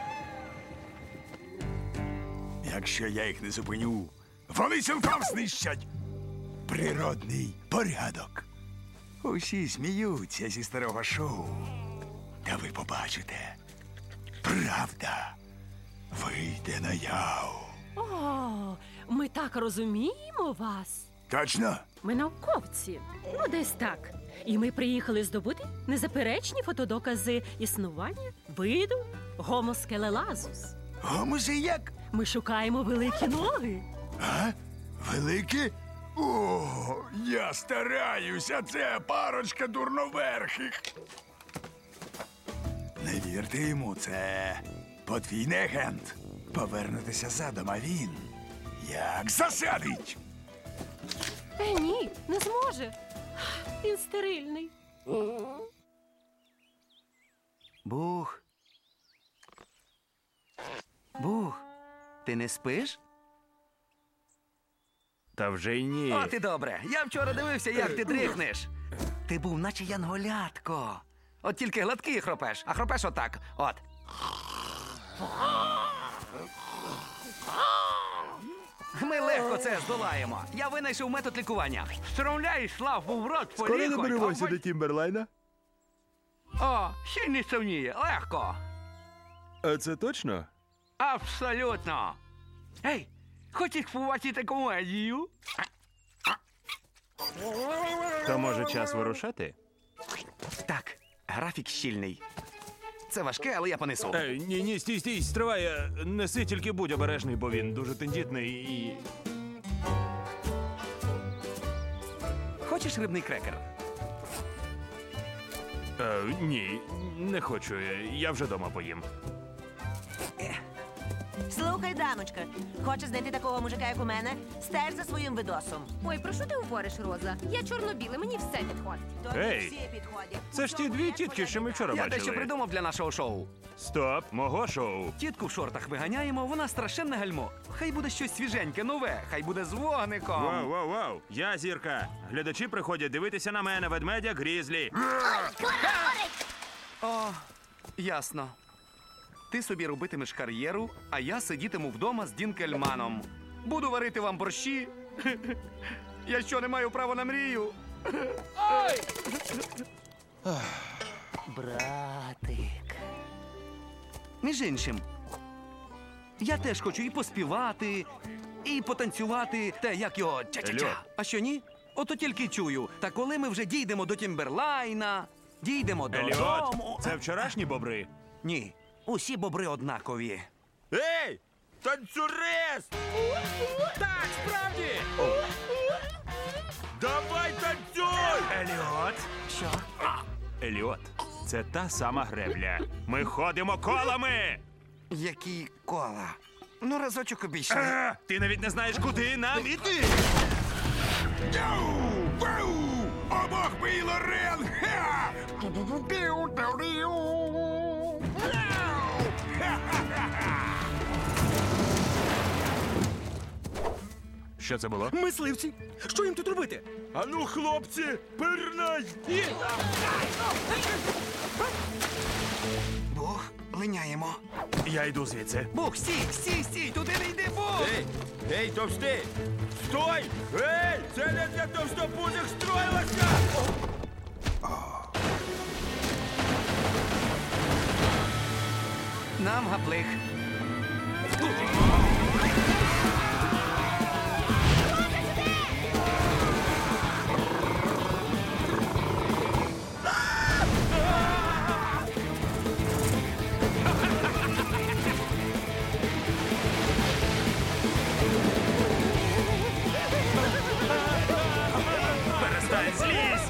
Якщо я їх не зупиню, вони цілком знищать природний порядок. Усі сміються зі старого шоу. Та ви побачите, правда вийде наяву. О, ми так розуміємо вас. Точно? Ми науковці. Ну, десь так. І ми приїхали здобути незаперечні фотодокази існування виду Homo scalelazus. Гомоси як? Ми шукаємо великі ноги. А? Великі? О, я стараюся, це парочка дурноверхих. Не вірте йому, це подвійний агент. Повернутися задом, а він як засадить. Ні, не зможе. Він стерильний. Бух. Бух, ти не спиш? Та вже й ні. От і добре. Я вчора дивився, як ти дрихнеш. Ти був наче янголятко. От тільки гладкий хропеш, а хропеш отак. От. Ми легко це здолаємо. Я винайшов метод лікування. Встромляєш славу в рот, Скоро полікоть, доберемося до Тімберлайна? О, ще не сумніє. Легко. А це точно? Абсолютно. Ей, хочеш побачити комедію? То може час вирушати? Так, графік щільний. Це важке, але я понесу. Ні, стій, стривай. Неси, тільки будь обережний, бо він дуже тендітний і... Хочеш рибний крекер? Ні, не хочу. Я вже дома поїм. Слухай, дамочка, хочеш знайти такого мужика, як у мене? Стеж за своїм видосом. Ой, про що ти говориш, Роза? Я чорно-біле, мені все підходить. Тобі Ей! всі підходять. Це ж ті дві тітки, що ми вчора Я бачили. дещо придумав для нашого шоу. Стоп, мого шоу. Тітку в шортах виганяємо, вона страшенне гальмо. Хай буде щось свіженьке, нове, хай буде з вогником. Вау. Я зірка. Глядачі приходять дивитися на мене, ведмедя Грізлі. О, ясно. Ти собі робитимеш кар'єру, а я сидітиму вдома з Дінкельманом. Буду варити вам борщі. Я що, не маю права на мрію? Братик. Між іншим, я теж хочу і поспівати, і потанцювати, те, як його ча-ча-ча. Ельот. А що ні? Ото тільки чую. Та коли ми вже дійдемо до Тімберлайна, дійдемо додому... Еліот, це вчорашні бобри? Ні, усі бобри однакові. Ей! Танцюрист! Так, справді! Давай танцюй! Еліот! Що? Еліот, це та сама гребля. Ми ходимо колами! Які кола? Ну, разочок обійшли. Ти навіть не знаєш, куди нам іти! Обох мій Лорен! Що це було? Мисливці! Що їм тут робити? Ану, хлопці, пирнай! Бух, линяємо. Я йду звідси. Бух, стій, туди не йди, Бух! Ей, товстий! Стой! Ей, це не для товстопузих строїлося! Нам гаплих. Перестань, злізь!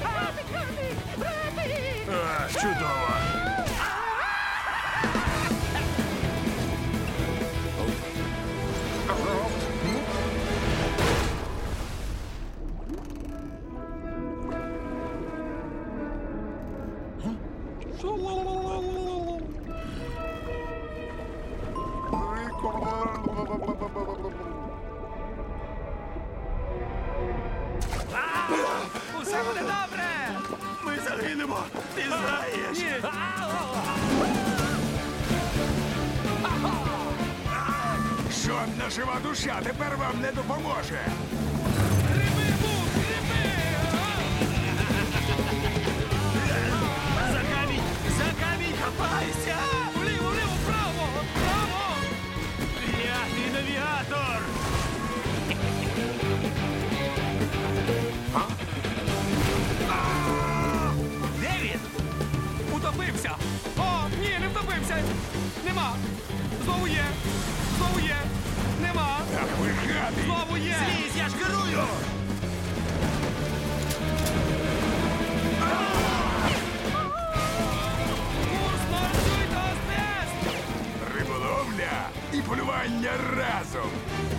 Чудово! Усе буде добре! Ми загинемо! Ти знаєш! Ні! Жодна жива душа тепер вам не допоможе! За камінь хапайся! Вліво, право! Я твій навігатор! З'явився! Нема! Знову є! Знову є! Нема! Ах, ви гади! Знову є! Злізь, я ж керую! Риболовля і полювання разом!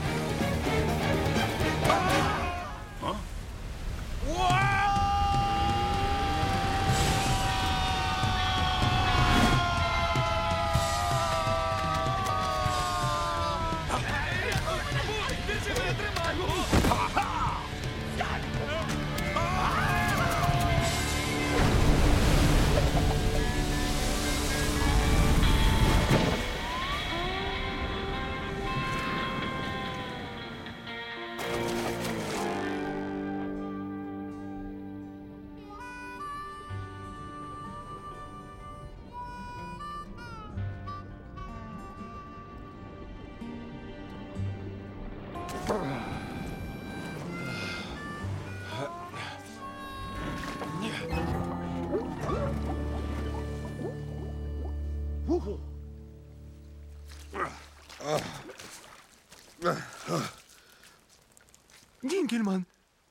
Дінкельман.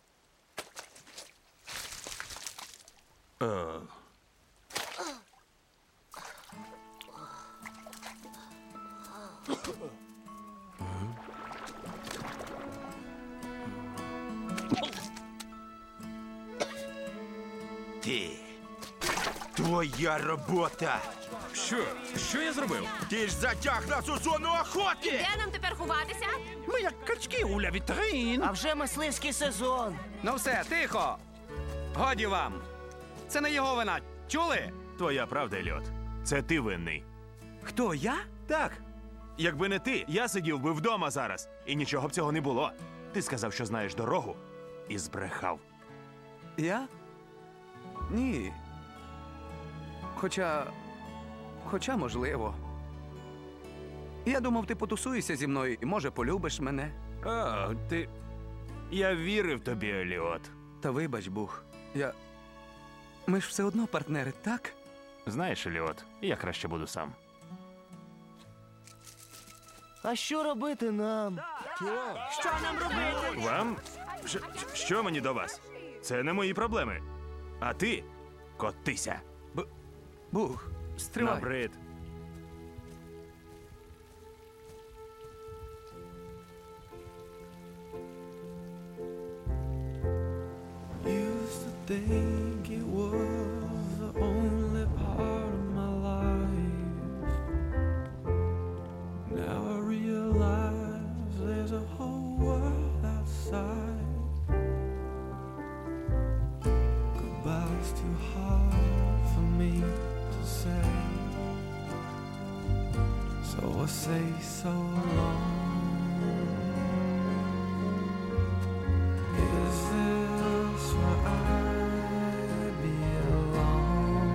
Ти. Твоя робота. Що я зробив? Ти ж затяг нас у зону охоти! Де нам тепер ховатися? Ми як качки у ля вітрин. А вже мисливський сезон. Ну все, тихо! Годі вам! Це не його вина. Чули? Твоя правда, Еліот. Це ти винний. Хто, я? Так. Якби не ти, я сидів би вдома зараз. І нічого б цього не було. Ти сказав, що знаєш дорогу, і збрехав. Я? Ні. Хоча, можливо. Я думав, ти потусуєшся зі мною і, може, полюбиш мене. О, ти... Я вірив тобі, Еліот. Та вибач, Буг. Ми ж все одно партнери, так? Знаєш, Еліот, я краще буду сам. А що робити нам? Що нам робити? Вам? Що мені до вас? Це не мої проблеми. А ти котися. Буг, стривай. Набрид. Used to think it was the only part of my life. Now I realize there's a whole world outside. Goodbye's too hard for me to say, so I say so long. Is this where I belong?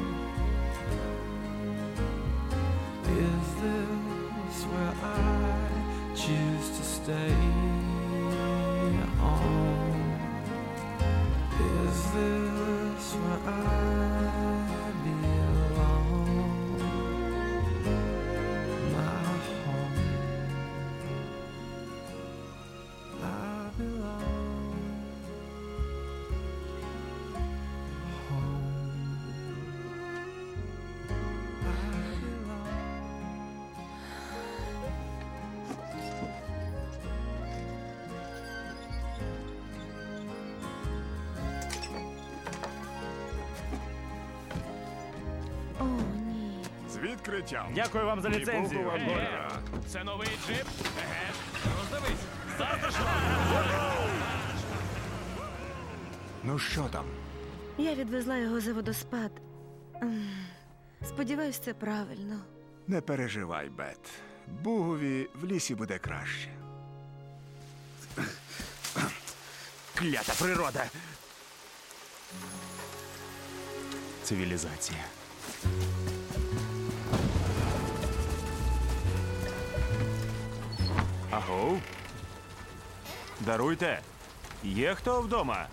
Is this where I choose to stay on? Is this where I belong? My home. I belong. О, ні. З відкриттям. Дякую вам за ліцензію. Це новий джип? Еге. Роздивись. Затишно. Ну що там? Я відвезла його за водоспад. Сподіваюсь, це правильно. Не переживай, Бет. Бугові в лісі буде краще. Клята природа. Цивілізація. Агов? Даруйте. Є хто вдома?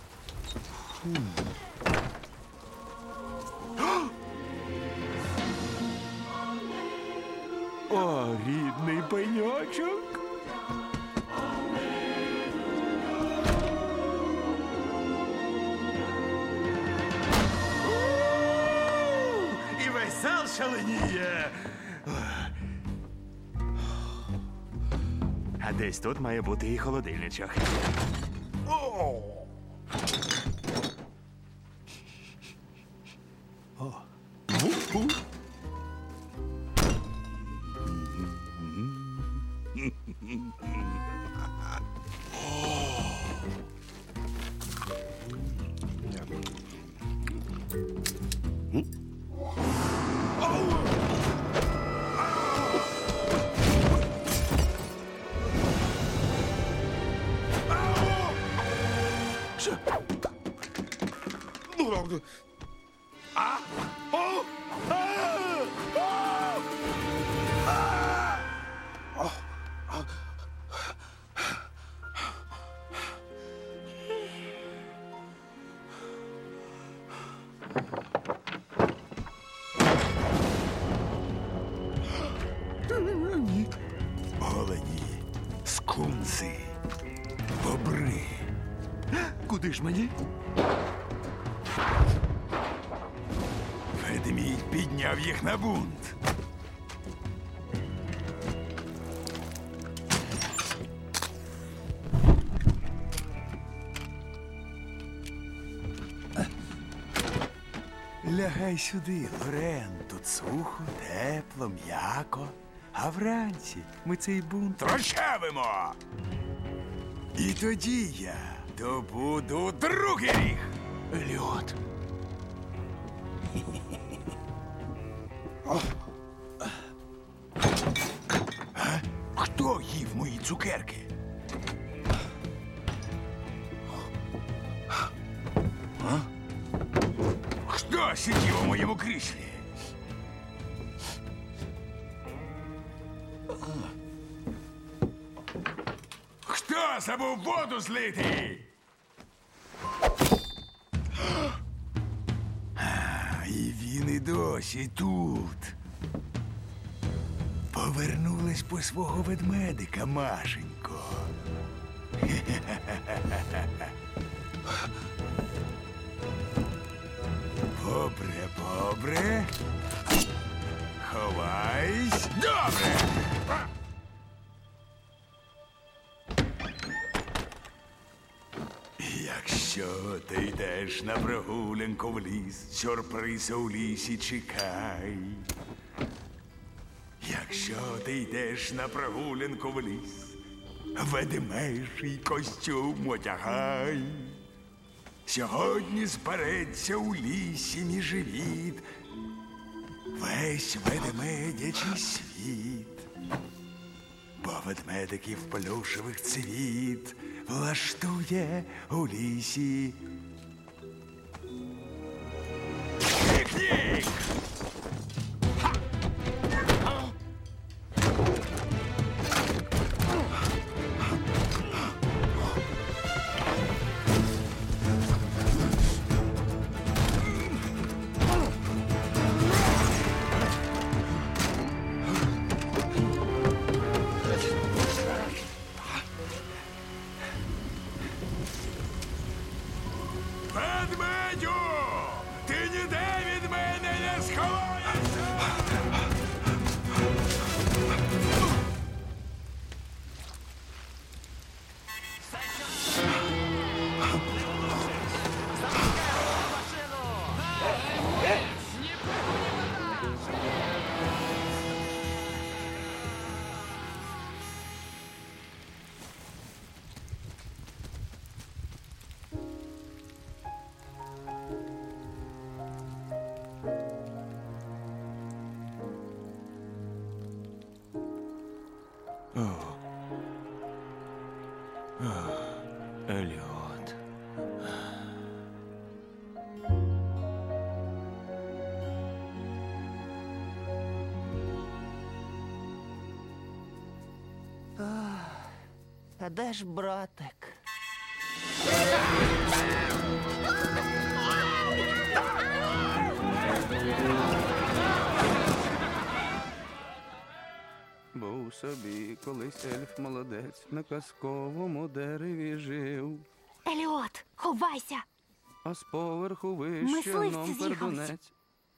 О, рідний пеньочок. І весь зал шаленіє. А десь тут має бути і холодильничок. Олені, скунси, бобри. Куди ж мені? Ведмідь підняв їх на бунт. Лягай сюди, Лорен. Тут сухо, тепло, м'яко. А вранці ми цей бунт розчавимо. І тоді я добуду другий ріг. Льод. А? Хто їв мої цукерки? А? Хто сидів у моєму кріслі? Хто забув воду злити? І він і досі тут. Повернулась по свого ведмедика, Машенько. Добре, добре. Ховайсь. Добре. Якщо ти йдеш на прогулянку в ліс, сюрприз у лісі чекай. Якщо ти йдеш на прогулянку в ліс, ведмежий костюм одягай. Сьогодні збереться у лісі мій живіт весь ведмедячий світ. Бо ведмедиків плюшевих цвіт влаштує у лісі. Пікнік! Ведмедю! Ти ніде від мене не сховаєшся! Льод. А де ж братик? Жив собі колись ельф молодець, на казковому дереві жив. Еліот, ховайся! А з поверху вище Мисливці ном з'їхались. пердунець.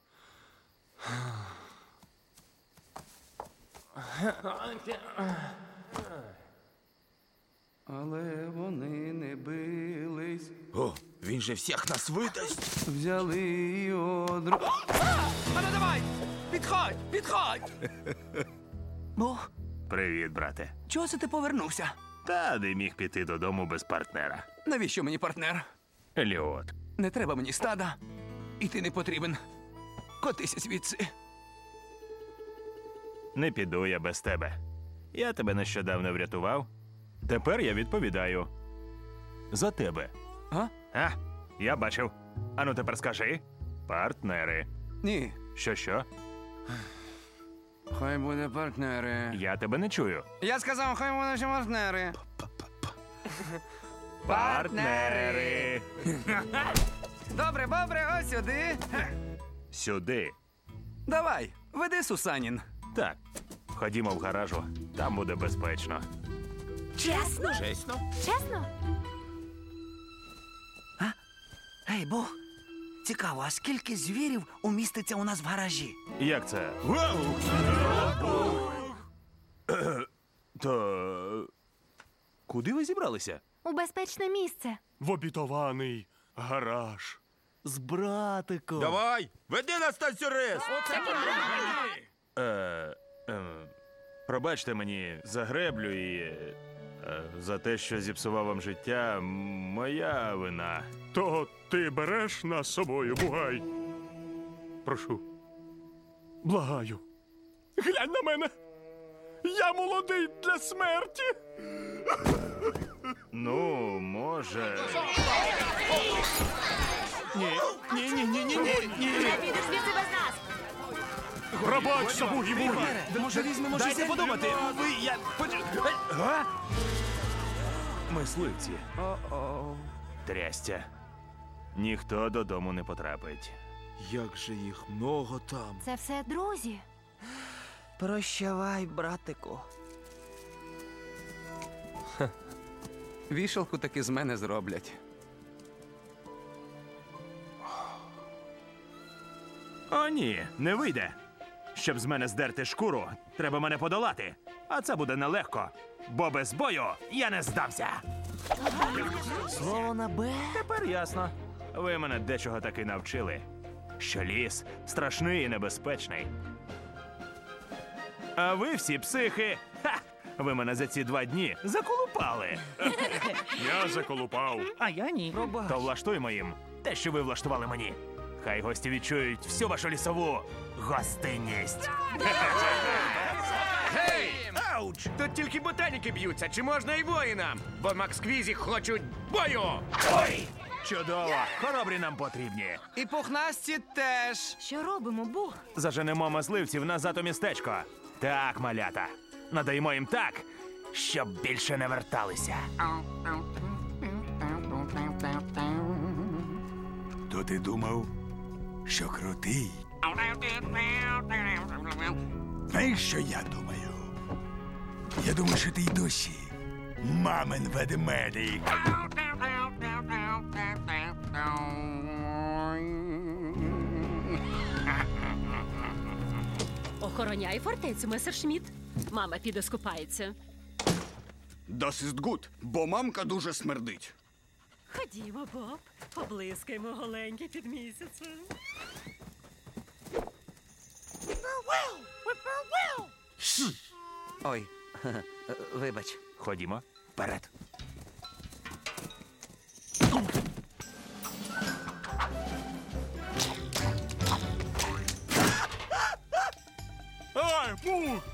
Але вони не бились. О, він же всіх нас видасть. Взяли й одру. А ну давай! Підходь! Підходь! Бог. Привіт, брате. Чого це ти повернувся? Та не міг піти додому без партнера. Навіщо мені партнер? Еліот. Не треба мені стада. І ти не потрібен. Котися звідси. Не піду я без тебе. Я тебе нещодавно врятував. Тепер я відповідаю. За тебе. А? Я бачив. Ану тепер скажи. Партнери. Ні. Що? Хай буде партнери. Я тебе не чую. Я сказав, хай буде ще партнери. Партнери. Добре, ось сюди. Сюди. Давай, веди, Сусанін. Так. Ходімо в гаражу. Там буде безпечно. Чесно? Чесно? Чесно? Ей, Бог, цікаво, а скільки звірів уміститься у нас в гаражі? Як це? То куди ви зібралися? У безпечне місце. В обітований гараж. З братиком. Давай, веди нас танцюрист! Пробачте мені за греблю і за те, що зіпсував вам життя, моя вина. То ти береш нас з собою, Бугай? Прошу. Благаю. Глянь на мене. Я молодий для смерті. Ну, може. Ні. Не підеш звідси без нас! Пробачся, Бугі-Бугі. Може, візьмемо щось Дайте подумати. Мисливці. Трястя. Ніхто додому не потрапить. Як же їх много там. Це все друзі. Прощавай, братику. Вішалку таки з мене зроблять. О, ні, не вийде. Щоб з мене здерти шкуру, треба мене подолати. А це буде нелегко, бо без бою я не здамся. Слово на Б. Тепер ясно. Ви мене дечого таки навчили. Що ліс страшний і небезпечний. А ви всі психи. Ха! Ви мене за ці 2 дні заколупали. Я заколупав. А я ні. То влаштуймо їм те, що ви влаштували мені. Хай гості відчують всю вашу лісову гостинність. Гей! Ауч! Тут тільки ботаніки б'ються, чи можна і воїнам? Бо Макс Квізі хочуть бою! Ой! Чудово! Хоробрі нам потрібні. І пухнасті теж. Що робимо, Буг? Заженемо мисливців назад у містечко. Так, малята. Надаємо їм так, щоб більше не верталися. То ти думав, що крутий? Знаєш, що я думаю? Я думаю, що ти й досі мамин ведмедик. Охороняй фортецю, месершміт. Мама піде скупається. Das ist gut, бо мамка дуже смердить. Ходімо, Боб, поблискаймо голенькі під місяцем. Ой, вибач. Ходімо. Вперед. Ай, Буг!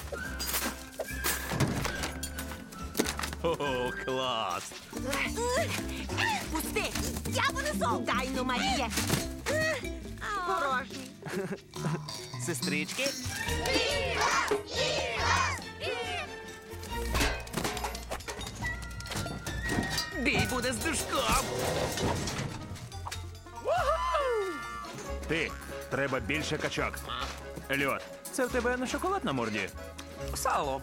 О, клас! Пусти! Я понесу! Дай ну, Марія! Порожній. Сестрички. Бій буде з душком! Ти, треба більше качок. Еліот, це в тебе не шоколад на морді? Сало.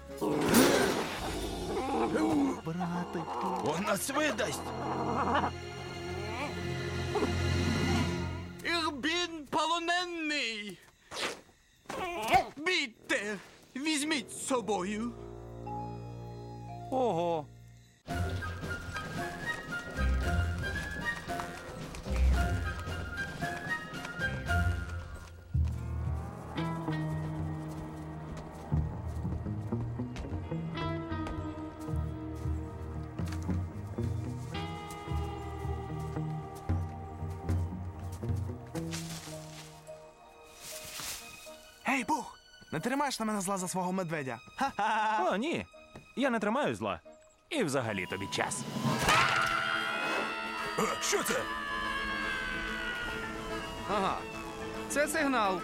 Он нас видасть. Ірбін полонений. Бійте, візьміть з собою. Ого. Гей, Бух! Не тримаєш на мене зла за свого медведя? О, ні. Я не тримаю зла. І взагалі тобі час. Що це? Ага. Це сигнал.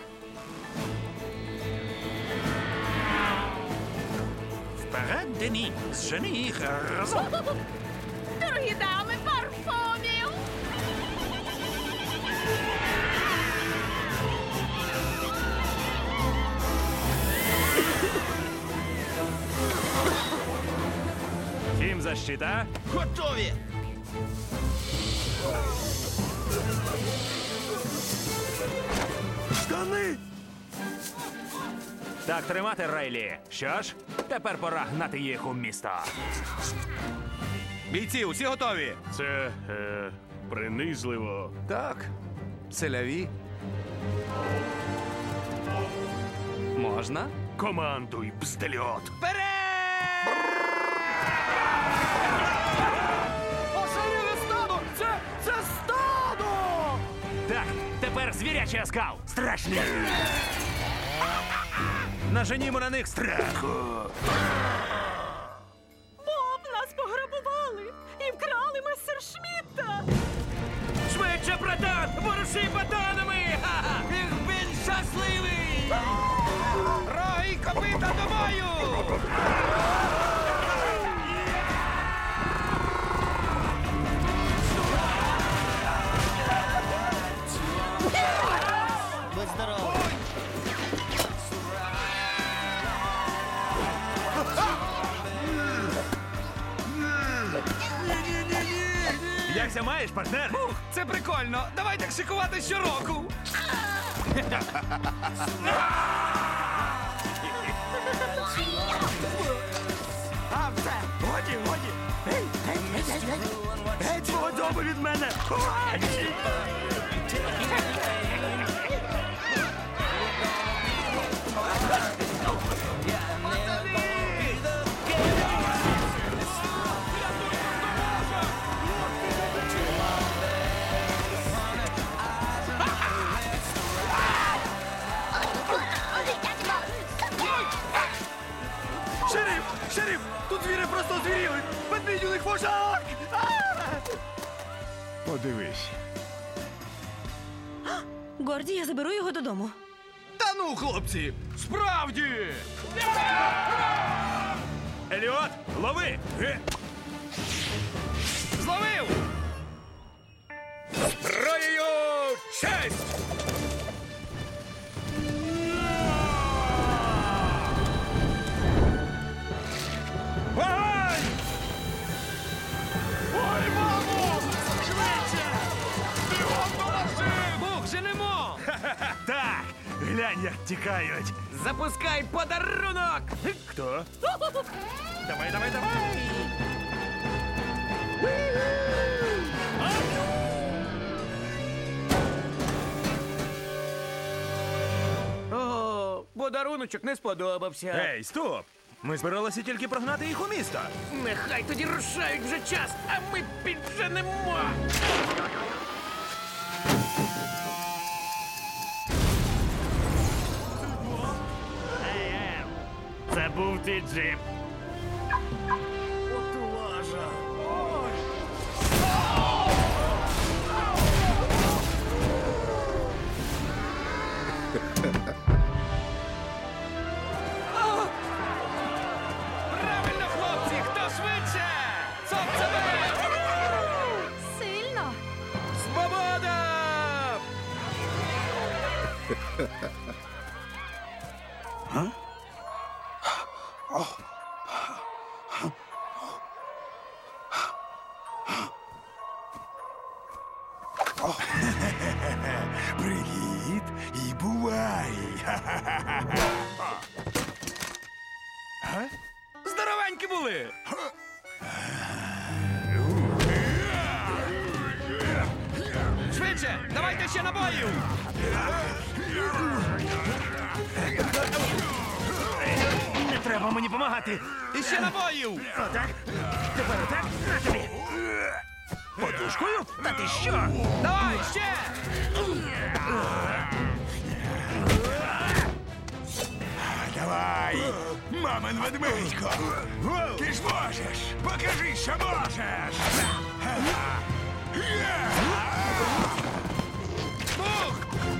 Вперед, Дені! Зжени їх разом! Дорогі дами, парфумів! Тім защита. Готові! Штани! Так тримати, Рейлі. Що ж, тепер пора гнати їх у місто. Бійці, усі готові? Це принизливо. Так. Селяві. Можна? Командуй, бздельот. Ошаліле стадо! Це стадо! Так, тепер звірячий оскал. Страшний. Наженімо на них страху. Боб, нас пограбували і вкрали месершмітта! Швидше, братан! Воруши батонами! Ірбін щасливий! Роги й копита до бою! Будь здоров. Якся маєш, партнер? Ух, це прикольно. Давай так шикувати щороку. А, все, годі. Геть свого дому від мене. Шериф, тут звіри просто звіріли. Ведмідь у них вожак. Подивись. Горді, я заберу його додому. Та ну, хлопці, справді. Еліот, лови! Зловив! Зброєю честь! Вогонь! Ой, мамо! Швидше! Бігом до машин! Бух, женемо! Так, глянь, як тікають. Запускай подарунок! Хто? Давай. О, подаруночок не сподобався. Ей, стоп! Ми збиралися тільки прогнати їх у місто. Нехай тоді рушають вже час, а ми підженемо. Це був твій джип. Правильно, хлопці, хто швидше? Цоп-цабе! Сильно. Свобода! Привіт і бувай. Здоровенькі були! Швидше! Давайте ще набоїв! Не треба мені допомагати! І ще набоїв! Отак? Тепер отак? На тобі! Подушкою? Та ти що? Давай, ще! Давай, мамин ведмедько. Ти ж можеш. Покажи, що можеш. Бух!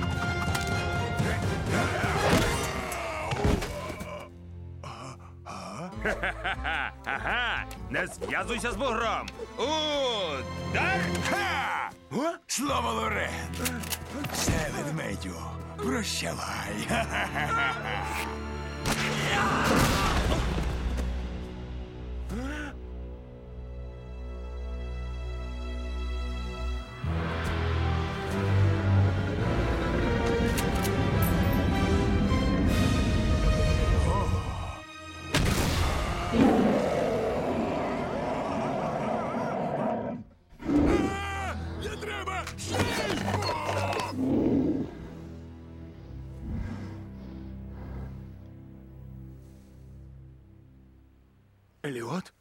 Ага, не зв'язуйся з бугром. Удар! Ха! Слово Лорен. Все, ведмедю, прощавай. Не треба! Еліот?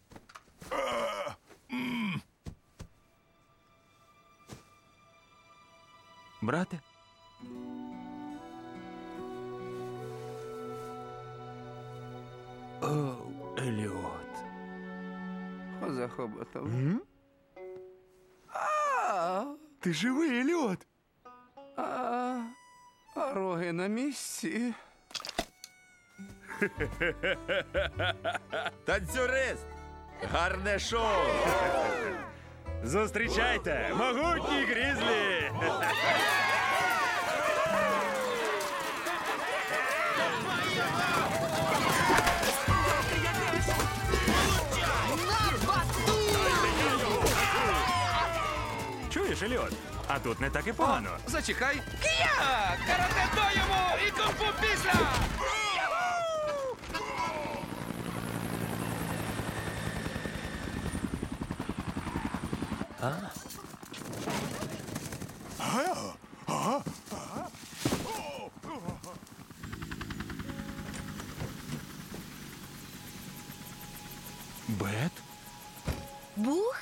Брате? О, Еліот. Позахоботав. Ти живий, Еліот? А роги на місці. Танцюрист! Гарне шоу! Зустрічайте! Могутній Грізлі! Чуєш, Еліот? А тут не так і погано. Зачекай. Кия! Карате-до йому і кунг-фу після! Бет? Бух?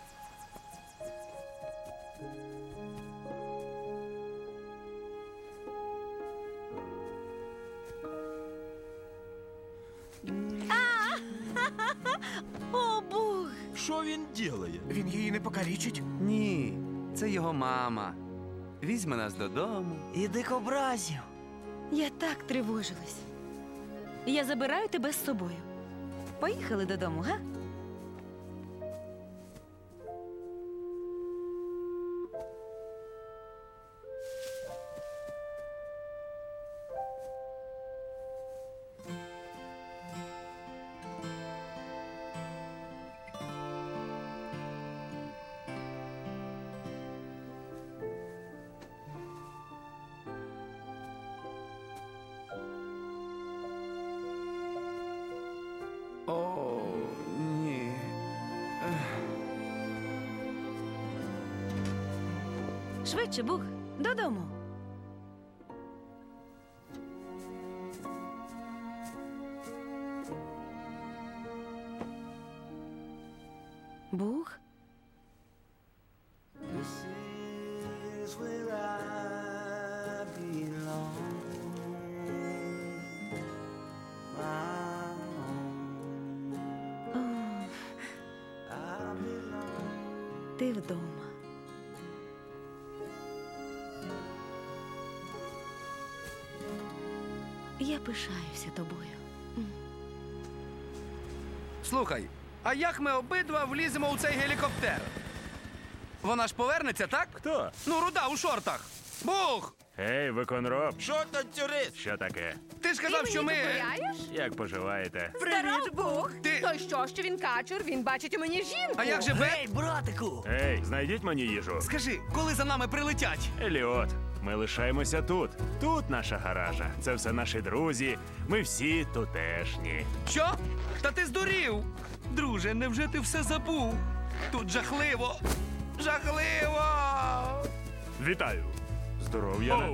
О, Бух! Що він ділає? Він її не покалічить? Ні, це його мама. Візьме нас додому. І дикобразів. Я так тривожилась. Я забираю тебе з собою. Поїхали додому, га? О, ні. Швидше, Бух, додому. Бух? Ти вдома. Я пишаюся тобою. Слухай, а як ми обидва вліземо у цей гелікоптер? Вона ж повернеться, так? Хто? Ну, руда у шортах. Бух! Ей, виконроб. Що танцюрист? Що таке? Ти ж казав, що ми... Як поживаєте? Здоров, Бух! Ти- То що він качур, він бачить у мені жінку. А як же Бет? Гей, братику! Ей, знайдіть мені їжу. Скажи, коли за нами прилетять? Еліот, ми лишаємося тут. Тут наша гаража. Це все наші друзі. Ми всі тутешні. Що? Та ти здурів! Друже, невже ти все забув? Тут жахливо! Жахливо! Вітаю. Здоров'я.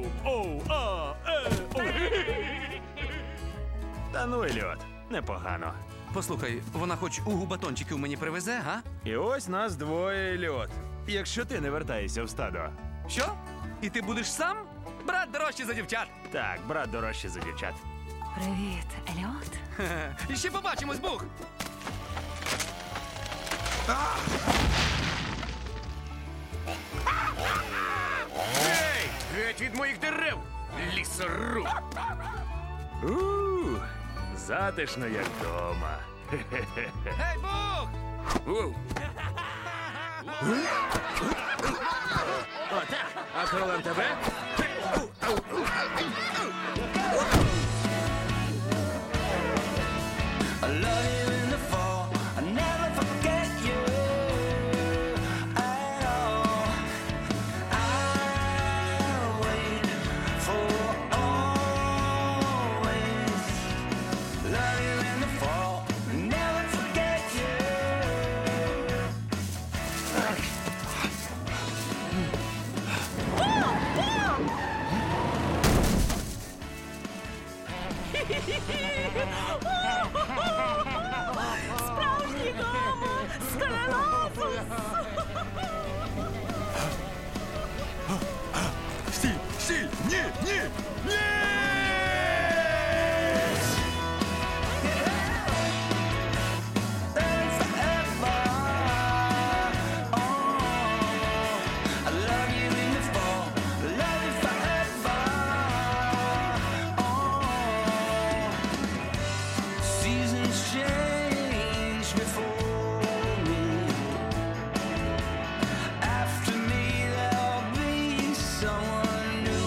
Та ну, Еліот, непогано. Послухай, вона хоч угу батончиків мені привезе, га? І ось нас двоє, Еліот. Якщо ти не вертаєшся в стадо. Що? І ти будеш сам? Брат дорожчий за дівчат. Так, брат дорожчий за дівчат. Привіт, Еліот. Хе-хе. І ще побачимось, Бух! Ей, геть від моїх дерев, лісоруб! Затишно, як вдома. Гей, Бух! Отак, а кролем тебе? I love you in the fall. I never forget you at all. I'll wait for always. Love you in the fall. Never forget you. Справжній гомо! Скалолазус! Стій, стій! Ні, ні, ні! I love you in the fall. Love you forever. Seasons change before me. After me, there'll be someone new.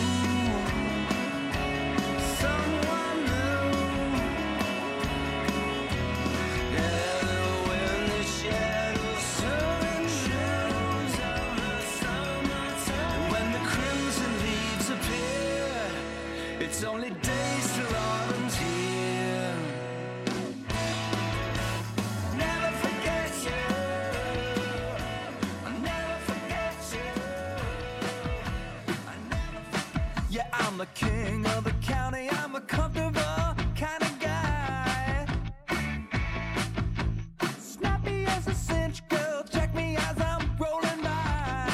Someone new. Together when the shadows turn shadows of the summertime. And when the crimson leaves appear, it's only days till autumn's here. Never forget you. I'll never forget you. Yeah, I'm the king of the county. I'm a comfortable kind of guy. Snappy as a cinch, girl. Check me as I'm rolling by.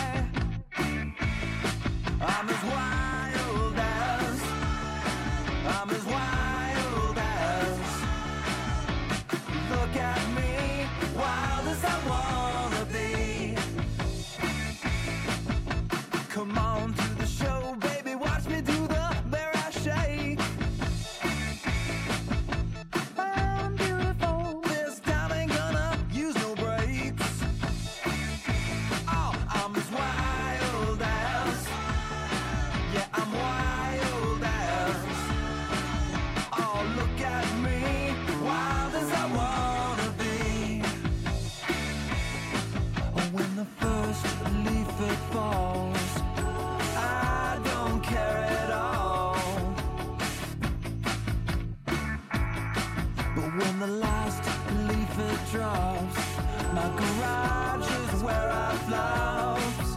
I'm as wild as. I'm as wild as. Look at me, wild as I wanna be. Come on to the show, baby. Watch me do the bear I shake. I'm beautiful. This time ain't gonna use no brakes. Oh, I'm as wild as. Yeah, I'm wild as. Oh, look at me, wild as I wanna be. Oh, when the first leaf it falls, I don't care at all. But when the last leaf it drops, my garage is where I flops.